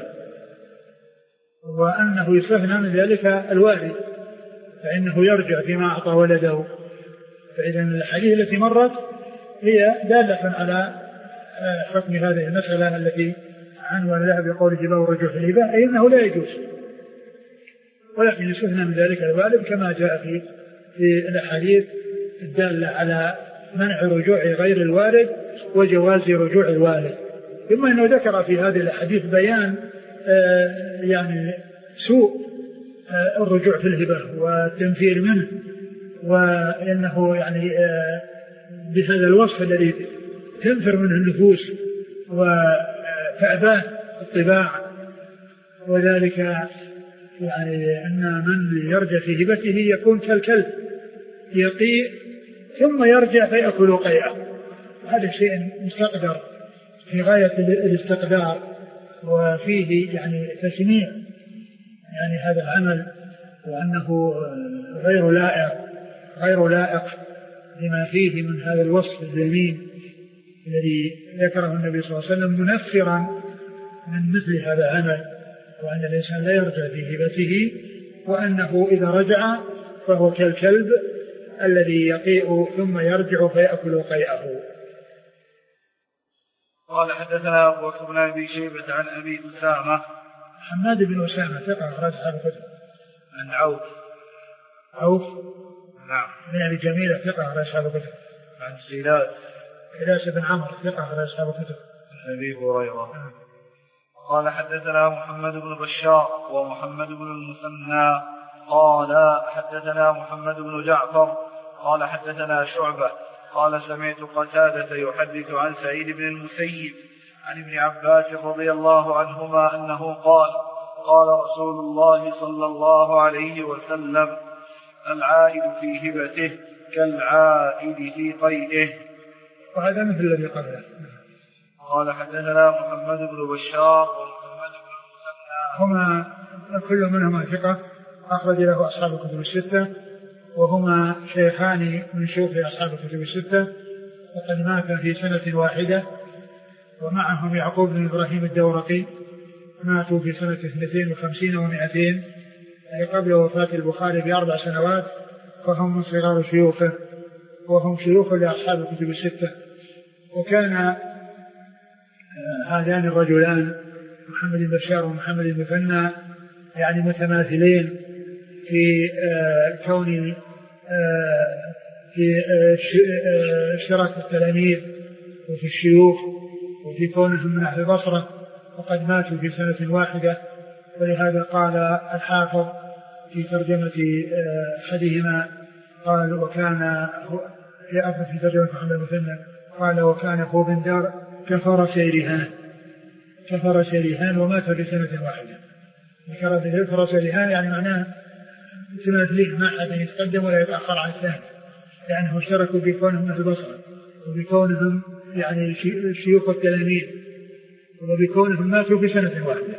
Speaker 2: وأنه يستثنى من ذلك الوالد فإنه يرجع فيما أعطى ولده. فإذا الحديث التي مرت هي دالة على حكم هذه المسألة التي عنوان لها بقول جباب الرجوع في الهبة، أي أنه لا يجوز، ولكن يستثنى من ذلك الوالد كما جاء في الأحاديث الدالة على منع رجوع غير الوالد وجواز رجوع الوالد. ثم أنه ذكر في هذه الأحاديث بيان يعني سوء الرجوع في الهبة والتنفير منه، وأنه يعني بهذا الوصف الذي تنفر منه النفوس وتأباه الطباع، وذلك يعني أن من يرجع في هبته يكون كالكلب يقيء ثم يرجع فيأكل قيئه. هذا شيء مستقدر في غاية الاستقدار، وفيه يعني تسميع يعني هذا العمل، وأنه غير لائق لما فيه من هذا الوصف الذميم الذي ذكره النبي صلى الله عليه وسلم منفرا من مثل هذا العمل، وأن الإنسان لا يرجع في هبته، وأنه إذا رجع فهو كالكلب الذي يقيء ثم يرجع فيأكل قيئه.
Speaker 3: قال حدثنا أبو بكر بن أبي شيبة عن أبي أسامة
Speaker 2: حماد بن أسامة ثقة أخرج أصحاب الكتب.
Speaker 3: عن عوف.
Speaker 2: عوف
Speaker 3: نعم.
Speaker 2: يعني جميلة ثقة أخرج أصحاب الكتب.
Speaker 3: عن سلاس
Speaker 2: بن عمرو ثقة أخرج أصحاب الكتب.
Speaker 3: عن أبي هريرة. قال حدثنا محمد بن بشار ومحمد بن المثنى قال حدثنا محمد بن جعفر قال حدثنا شعبة قال سمعت قتادة يحدث عن سعيد بن المسيب عن ابن عباس رضي الله عنهما أنه قال قال رسول الله صلى الله عليه وسلم العائد في هبته كالعائد في قيئه.
Speaker 2: وهذا مثل الذي قبله.
Speaker 3: قال حدثنا محمد بن بشار ومحمد بن المثنى
Speaker 2: هما كل منهما ثقة أخرج له أصحاب الكتب الستة وهما شيخان من شيوخ أصحاب الكتب الستة وقد مات في سنة واحدة ومعهم يعقوب بن إبراهيم الدورقي ماتوا في سنة 52 و200 أي قبل وفاة البخاري ب4 سنوات فهم من صغار شيوخه وهم شيوخ لأصحاب الكتب الستة. وكان هذان الرجلان محمد بن بشار ومحمد بن المثنى يعني متماثلين في كون في اشتراك التلاميذ وفي الشيوخ وفي كونهم من أهل البصرة وقد ماتوا في سنة واحدة. ولهذا قال الحافظ في ترجمة أحدهما قال وكان في ترجمة محمد بن المثنى قال وكان أخو بن دار كفر سيرهان ومات في سنة واحدة. كفر سيرهان يعني معناه تماثلين ما أحد يتقدم ولا يتأخر عن الثاني لأنه اشتركوا بكونهم أهل البصرة وبكونهم يعني شيوخ التلاميذ وبكونهم ماتوا في سنة واحدة.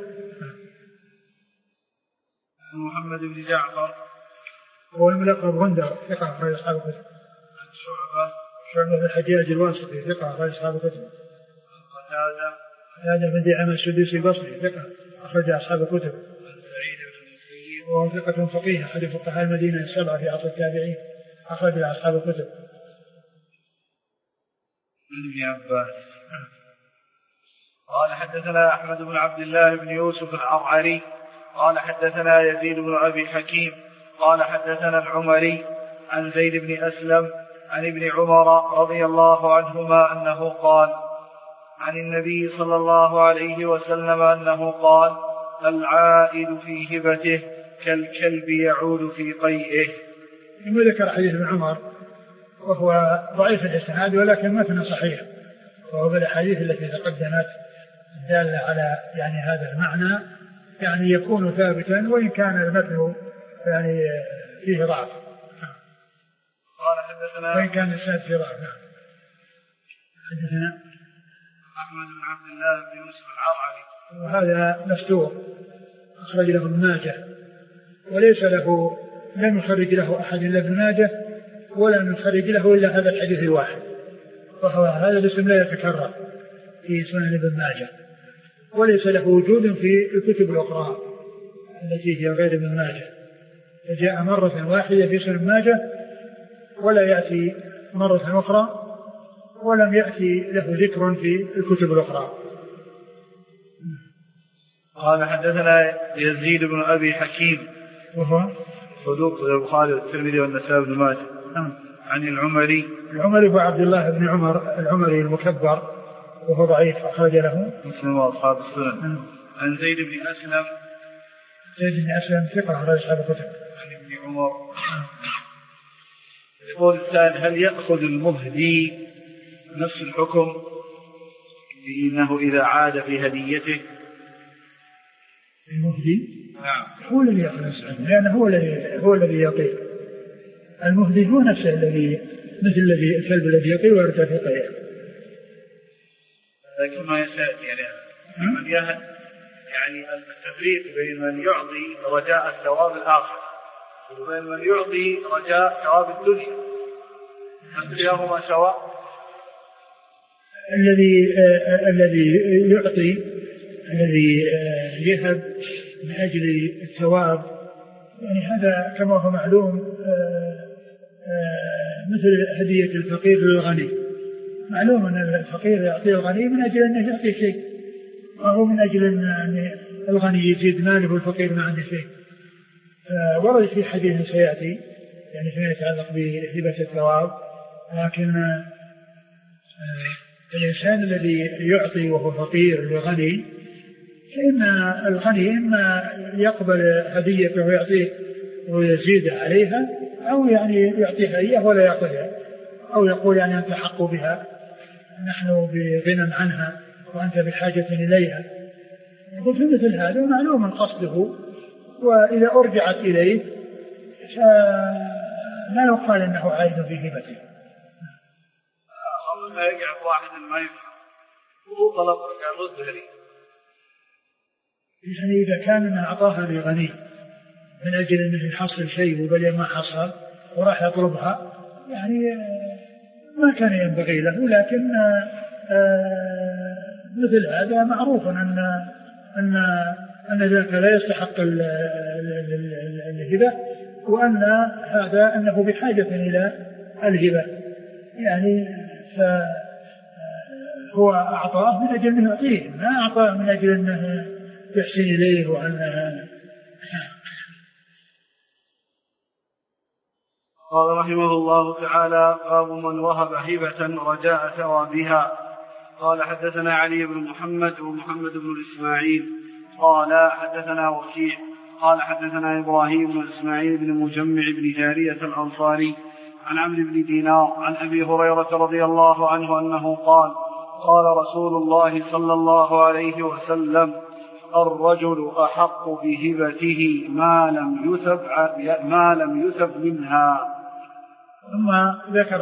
Speaker 3: محمد بن جعفر
Speaker 2: هو الملقب غندر ثقة أخرج أصحاب الكتب. شعبة بن الحجاج الواسطي ثقة أخرج أصحاب الكتب. قتادة بن دعامة السدوسي البصري ثقة أخرج أصحاب الكتب. وهو ثقة فقيه أحد فقهاء المدينة السبعة في عصر التابعين أخرج أصحاب الكتب.
Speaker 3: ابن عباس. قال حدثنا أحمد بن عبد الله بن يوسف العرعري قال حدثنا يزيد بن أبي حكيم قال حدثنا العمري عن زيد بن أسلم عن ابن عمر رضي الله عنهما أنه قال عن النبي صلى الله عليه وسلم أنه قال العائد في هبته كالكلب يعود في قيئه.
Speaker 2: ثم ذكر حديث ابن عمر وهو ضعيف الإسناد ولكن متن صحيح وهو بالأحاديث التي تقدمت الدالة على يعني هذا المعنى يعني يكون ثابتا وإن كان المتن يعني فيه ضعف.
Speaker 3: قال حدثنا
Speaker 2: وإن كان الإسناد فيه ضعف. حدثنا
Speaker 3: أحمد بن عبد الله بن يوسف العرعري
Speaker 2: وهذا مستور أخرج له ابن ماجه وليس له لم يخرج له أحد إلا ابن ماجه ولم يخرج له إلا هذا الحديث الواحد وهو هذا الاسم لا يتكرر في سنن ابن ماجه وليس له وجود في الكتب الأخرى التي هي غير ابن ماجه فجاء مرة واحدة في سنن ماجه ولا يأتي مرة أخرى ولم يأتي له ذكر في الكتب الأخرى.
Speaker 3: قال حدثنا يزيد بن أبي حكيم
Speaker 2: وهو
Speaker 3: صدوق البخاري والترمذي والنسائي بن ماجه عن العمري
Speaker 2: هو عبد الله بن عمر العمري المكبر وهو ضعيف أخرج له
Speaker 3: مسلم وأصحاب السنن. عن زيد بن أسلم
Speaker 2: ثقة أخرج أصحاب الكتب.
Speaker 3: عن ابن عمر. يقول السائل هل يأخذ المهدي نفس الحكم بأنه إذا عاد في هديته؟
Speaker 2: المهدي
Speaker 3: نعم
Speaker 2: هو الذي يأخذ السعد لأنه هو الذي يطير. المهدي هو نفسه الذي مثل الذي الكلب الذي يطير ويرتفع في قيئه.
Speaker 3: لكن ما يسأل يعني التفريق بين من يعطي رجاء الثواب الآخر وبين من يعطي رجاء ثواب الدنيا هل كلاهما سواء؟
Speaker 2: الذي يعطي الذي يهب من أجل الثواب يعني هذا كما هو معلوم مثل هدية الفقير للغني. معلوم أن الفقير يعطي الغني من أجل أنه يعطي شيء وهو من أجل أن الغني يزيد ماله والفقير ما عنده شيء. ورد في حديث سيأتي يعني فيما يتعلق بهبة الثواب، لكن الإنسان الذي يعطي وهو فقير لغني فإن الغني إما يقبل هديته ويعطيه ويزيد عليها، أو يعني يعطيها إياه ولا يأخذها، أو يقول يعني أنت حق بها، نحن بغنى عنها وأنت بحاجة إليها. يقول في مثل هذا معلوم قصده، وإذا أرجعت إليه لا يقال أنه عائد في هبته.
Speaker 1: أول ما يقع واحد ما يفهم هو طلب رد غني،
Speaker 2: يعني إذا كان من أعطاها لغني من أجل أنه يحصل شيء وبل ما حصل وراح يطلبها يعني ما كان ينبغي له، لكن مثل هذا معروف أن ذلك لا يستحق الهبة، وأن هذا أنه بحاجة إلى الهبة، يعني فهو أعطاه من أجل أنه يعطيه، ما أعطاه من أجل أنه يحسن إليه وأنه.
Speaker 1: قال رحمه الله تعالى: باب من وهب هبة رجاء ثوابها. قال حدثنا علي بن محمد ومحمد بن إسماعيل قال حدثنا وكيع قال حدثنا إبراهيم بن إسماعيل بن مجمع بن جارية الأنصاري عن عمرو بن دينار عن أبي هريرة رضي الله عنه أنه قال: قال رسول الله صلى الله عليه وسلم: الرجل أحق بهبته ما لم يثب منها.
Speaker 2: ثم ذكر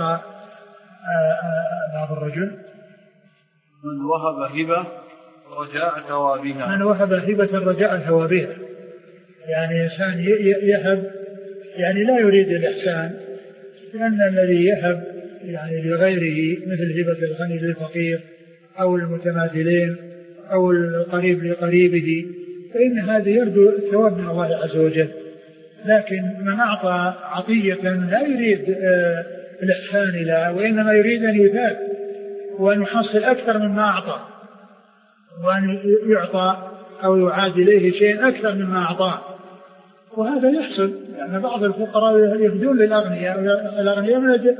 Speaker 2: باب الرجل
Speaker 1: من وهب هبة رجاء ثوابها.
Speaker 2: من وهب هبة رجاء ثوابها، يعني إنسان يهب يعني لا يريد الإحسان، لأن الذي يهب يعني لغيره مثل هبة الغني للفقير أو المتماثلين أو القريب لقريبه فإن هذا يرجو الثواب من الله عز وجل. لكن من أعطى عطية لا يريد الإحسان إلى، وإنما يريد أن يثاب وأن يحصل أكثر مما أعطى، وأن يعطى أو يعاد إليه شيء أكثر مما أعطاه، وهذا يحصل لأن بعض الفقراء يهدون للأغنياء، الأغنياء من أجل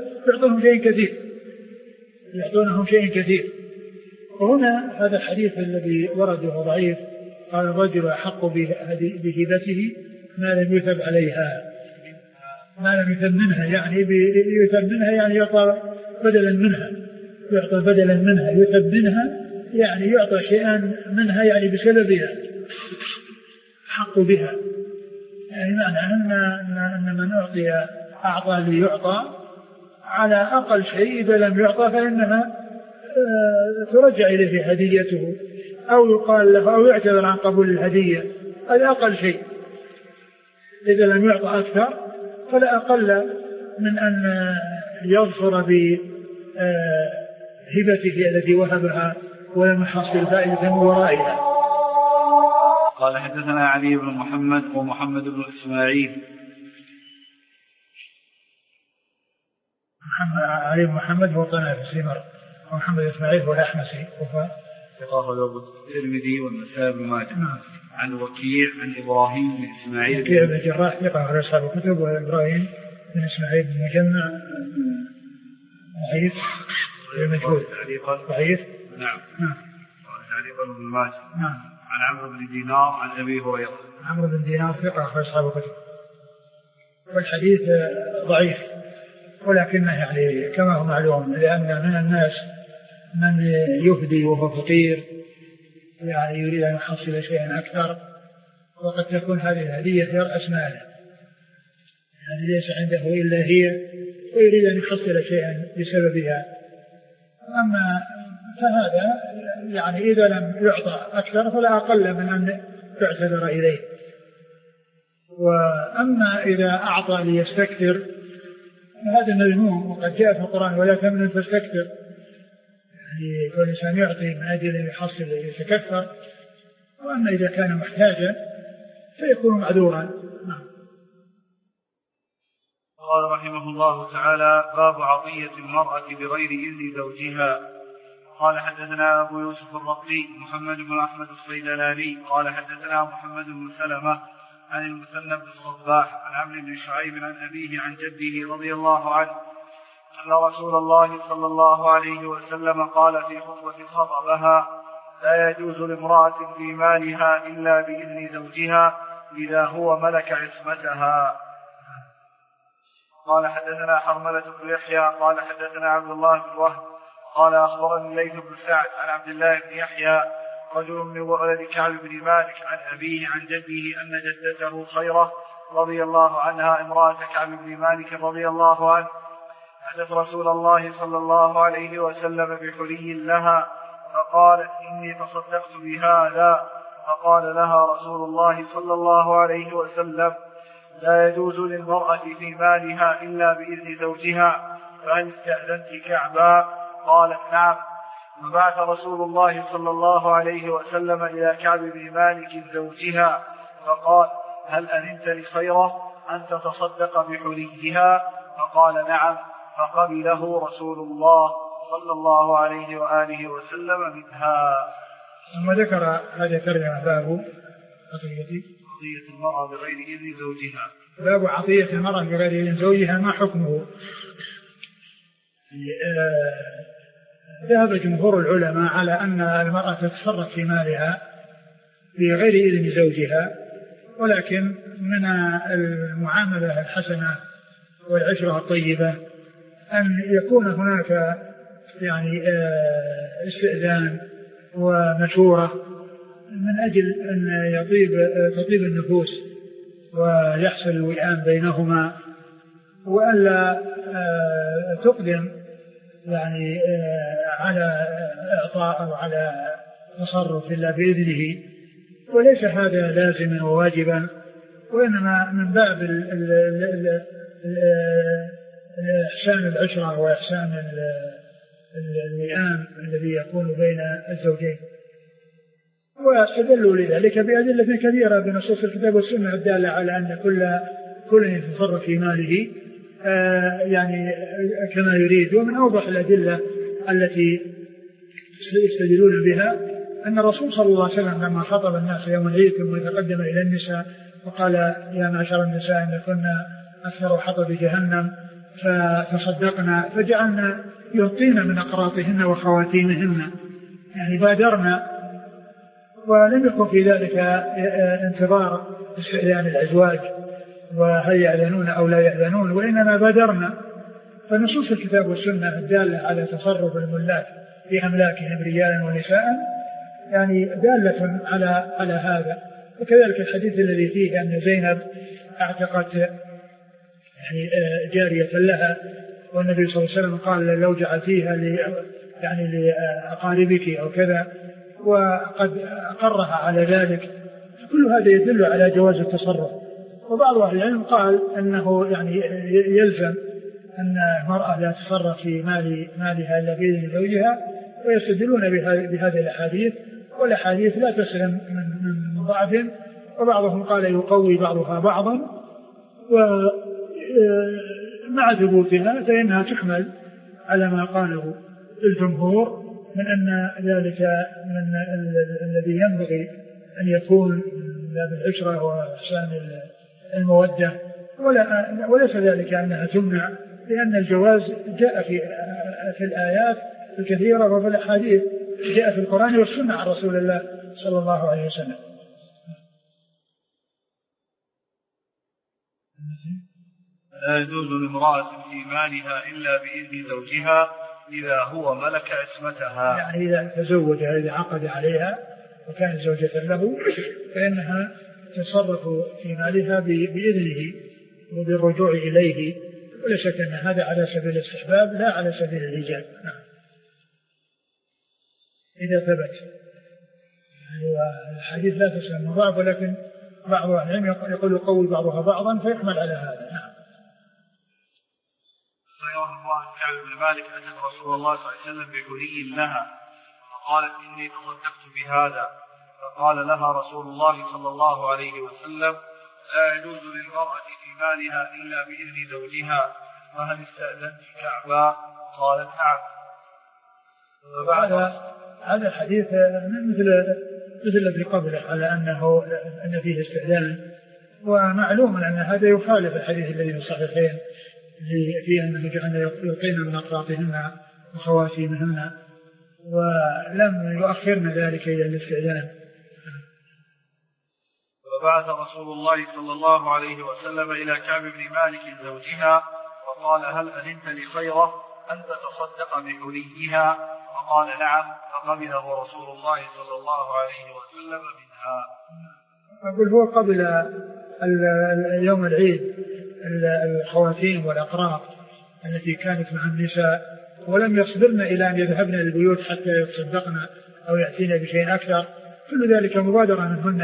Speaker 2: يعطونهم شيء كثير. وهنا هذا الحديث الذي ورد وهو ضعيف، قال: الرجل أحق بهبته ما لم يثب عليها، ما لم يثب منها، يعني يثب منها يعني يعطى بدلا منها، يعطى بدلا منها، يثب منها يعني يعطى شيئا منها يعني بسببها، حق بها، يعني معنى أن من أعطى ليعطى على أقل شيء، إذا لم يعطى فإنها ترجع إليه هديته، أو يقال له أو يعتذر عن قبول الهدية، هذا أقل شيء. إذا لم يعطى أكثر فلا أقل من أن يظفر بهبته التي وهبها ولم يحصل فائدة من ورائها.
Speaker 1: قال حدثنا علي بن محمد ومحمد بن إسماعيل.
Speaker 2: علي بن محمد هو قناة سيمر، ومحمد إسماعيل هو الأحمسي
Speaker 1: ثقافة الترمذي والنسائي بن ماجه. عن وكيع عن إبراهيم بن إسماعيل
Speaker 2: وكيع بن جراح ثقة أصحاب الكتب، وإبراهيم بن إسماعيل بن مجمع ضعيف المجهول ضعيف.
Speaker 1: نعم. تعليقا بن ماجه.
Speaker 2: نعم.
Speaker 1: عن عمرو بن دينار عن أبي هريرة.
Speaker 2: عمرو بن دينار ثقة أصحاب الكتب، والحديث ضعيف، ولكنه يعني كما هو معلوم، لأن من الناس من يهدي وهو فقير يعني يريد أن يحصل شيئا أكثر، وقد تكون هذه الهدية يرأس ماله، يعني ليس عنده إلا هي، ويريد أن يحصل شيئا بسببها. أما فهذا يعني إذا لم يعطى أكثر فلا أقل من أن يعتذر إليه. وأما إذا أعطى ليستكثر هذا مذموم، وقد جاء في القرآن: ولا تمنن تستكثر، يعني كل إنسان يعطي من أجل أن يحصل يتكثر. وأما إذا كان محتاجا فيكون معذورا.
Speaker 1: قال رحمه الله تعالى: باب عطية المرأة بغير إذن زوجها.
Speaker 3: قال حدثنا أبو يوسف الرقي محمد بن أحمد الصيدلاني قال حدثنا محمد بن سلمة عن المثنى بن الصباح عن عمرو بن شعيب عن أبيه عن جده رضي الله عنه أن رسول الله صلى الله عليه وسلم قال في خطبة خطبها: لا يجوز لامرأة في مالها إلا بإذن زوجها إذا هو ملك عصمتها. قال حدثنا حرملة بن يحيى قال حدثنا عبد الله بن وهب قال أخبرني الليث بن سعد عن عبد الله بن يحيى رجل من ولد كعب بن مالك عن أبيه عن جده أن جدته خيرة رضي الله عنها امرأة كعب بن مالك رضي الله عنه أتت رسول الله صلى الله عليه وسلم بحلي لها فقالت: إني تصدقت بهذا. فقال لها رسول الله صلى الله عليه وسلم: لا يجوز للمرأة في مالها إلا بإذن زوجها، فهل استأذنت كعبا؟ قالت: نعم. فبعث رسول الله صلى الله عليه وسلم إلى كعب بن مالك زوجها فقال: هل أذنت لخيرة أن تتصدق بحليها؟ فقال: نعم. فقبله رسول الله صلى الله عليه وآله وسلم منها.
Speaker 2: ثم ذكر هذا ترجمة باب
Speaker 3: عطية المرأة بغير إذن زوجها.
Speaker 2: باب عطية المرأة بغير إذن زوجها، ما حكمه؟ ذهب جمهور العلماء على أن المرأة تتصرف في مالها بغير إذن زوجها، ولكن من المعاملة الحسنة والعشرة الطيبة أن يكون هناك يعني استئذان ومشورة من أجل أن تطيب النفوس ويحصل الوئام بينهما، وألا تقدم يعني على إعطاء أو على تصرف إلا بإذنه، وليس هذا لازما وواجبا، وإنما من باب إحسان العشرة وإحسان الوئام الذي يكون بين الزوجين. واستدلوا لذلك بأدلة كثيرة بنصوص الكتاب والسنة الدالة على أن كل يتصرف في ماله يعني كما يريد. ومن أوضح الأدلة التي يستدلون بها أن الرسول صلى الله عليه وسلم لما خطب الناس يوم العيد ثم يتقدم إلى النساء وقال: يا معشر النساء إن كنا أكثر حطب جهنم فتصدقنا فجعلنا يعطينا من أقراطهن وخواتيمهن، يعني بادرنا، ولم يكن في ذلك انتظار استئذان الأزواج وهل يأذنون أو لا يأذنون، وإنما بادرنا. فنصوص الكتاب والسنة الدالة على تصرف الملاك في أملاكهم رجالا ونساء يعني دالة على هذا. وكذلك الحديث الذي فيه أن زينب اعتقت يعني جارية لها، والنبي صلى الله عليه وسلم قال: لو جعلتيها يعني لأقاربك أو كذا، وقد أقرها على ذلك. كل هذا يدل على جواز التصرف. وبعض أهل العلم قال أنه يعني يلزم أن المرأة لا تتصرف في مالها إلا بإذن زوجها، ويستدلون بهذه الأحاديث، والأحاديث لا تسلم من بعض. وبعضهم قال يقوي بعضها بعضا، ومع ثبوتها فإنها تحمل على ما قاله الجمهور من أن ذلك من الذي ينبغي أن يكون من باب العشرة وإحسان المودة، وليس ذلك أنها تمنع، لأن الجواز جاء في الآيات الكثيرة وفي الأحاديث، جاء في القرآن والسنة عن رسول الله صلى الله عليه وسلم.
Speaker 3: لا يجوز لامرأة في مالها إلا بإذن زوجها إذا هو ملك عصمتها،
Speaker 2: يعني إذا تزوج، إذا عقد عليها وكانت زوجة له فإنها تصرف في مالها بإذنه وبالرجوع إليه، ولا شك أن هذا على سبيل الاستحباب لا على سبيل الإيجاب. نعم. إذا ثبت يعني الحديث لا تسلم من بعض، ولكن بعض العلم يقول يقوي بعضها بعضا فيحمل على هذا. نعم.
Speaker 3: كعب بن مالك أتت رسول الله صلى الله عليه وسلم بحلي لها فقالت: إني تصدقت بهذا. فقال لها رسول الله صلى الله عليه وسلم: لا يجوز للمرأة في مالها إلا بإذن زوجها، فهل استأذنت كعبا؟ قالت: نعم.
Speaker 2: هذا الحديث مثل الذي قبله على أن فيه استئذان، ومعلوم أن هذا يخالف الحديث الذي في الصحيحين في أنه جعلنا يلقين من أقراطهن وخواتيمهن، ولم يؤخرنا ذلك إلى الاستئذان.
Speaker 3: وبعث رسول الله صلى الله عليه وسلم إلى كعب بن مالك زوجها وقال: هل أذنت لخيرة أن تتصدق بحليها؟ وقال: نعم. فقبله رسول الله صلى الله عليه وسلم منها.
Speaker 2: أقول هو قبل يوم العيد الخواتيم والأقراط التي كانت مع النساء، ولم يصبرن إلى أن يذهبن للبيوت حتى يتصدقن أو يأتين بشيء أكثر. كل ذلك مبادرة منهن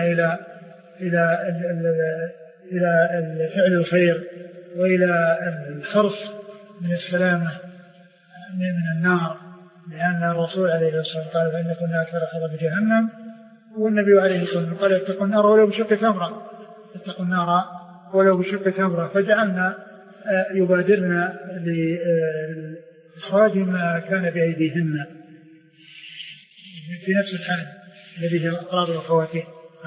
Speaker 2: إلى فعل الخير وإلى الحرص من السلامة من النار، لأن الرسول عليه الصلاة والسلام قال: فإن كنا أكثر حظا بجهنم. والنبي عليه الصلاة والسلام قال: اتقوا النار ولو بشق تمرة، اتقوا النار ولو بشق تمرة. فجعلنا يبادرنا لإخراج ما كان بأيديهن في نفس الحال الذي هي الأقراض والخواتيم.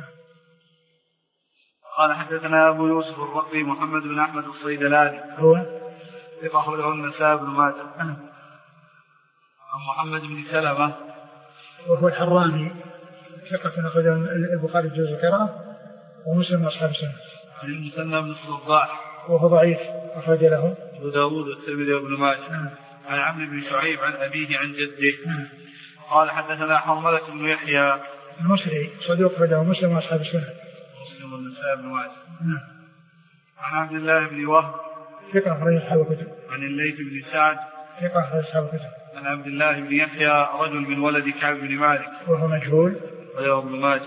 Speaker 3: قال: حدثنا أبو يوسف الرقي محمد بن أحمد الصيدلاني
Speaker 2: هو
Speaker 3: ثقة له النسائي بن ماجه عن محمد بن سلمة
Speaker 2: وهو الحراني ثقة أخرجه البخاري في جزء القراءة ومسلم وأصحاب السنة.
Speaker 3: عن المثنى بن الصباح
Speaker 2: وهو ضعيف أخرج له
Speaker 3: أبو داود والترمذي وابن ماجه. عن عمرو بن شعيب عن أبيه عن جده. قال: حدثنا حرملة بن يحيى
Speaker 2: المصري صدوق أخرجه مسلم وأصحاب السنة
Speaker 3: مسلم والنسائي بن ماجه. عن عبد الله بن وهب
Speaker 2: ثقة أخرج أصحاب الكتب.
Speaker 3: عن الليث بن سعد
Speaker 2: ثقة أخرج أصحاب الكتب.
Speaker 3: عن عبد الله بن يحيى رجل من ولد كعب بن مالك
Speaker 2: وهو مجهول
Speaker 3: أخرجه ابن ماجه.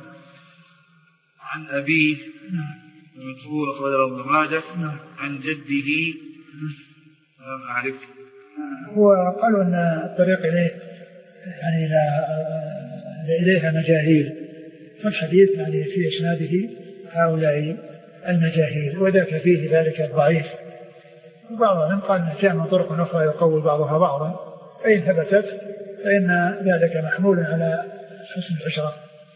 Speaker 3: عن أبيه مجهول أخرجه ابن ماجه. عن جده لم أعرفه.
Speaker 2: هو قالوا أن الطريق إليه يعني إليها مجاهيل، فالحديث يعني في إسناده هؤلاء المجاهيل، وذاك فيه ذلك الضعيف. وبعضهم قال أنه جاء من طرق أخرى يقوي بعضها بعضا، فإن ثبتت فإن ذلك محمول على حسن العشرة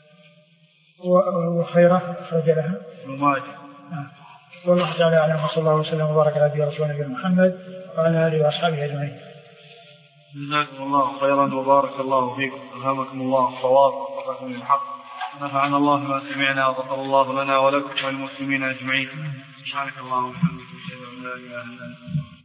Speaker 2: وخيره أخرج لها
Speaker 3: مماجه.
Speaker 2: والله تعالى أعلم، وصلى الله وسلم وبارك على نبينا ورسولنا محمد وعلى آله وأصحابه أجمعين.
Speaker 3: جزاكم الله خيرا وبارك الله فيكم، ألهمكم الله الصواب ووفقكم للحق، ونفعنا الله ما سمعنا وغفر الله لنا ولكم وللمسلمين أجمعين. سبحانك اللهم وبحمدك أشهد أن لا إله إلا أنت.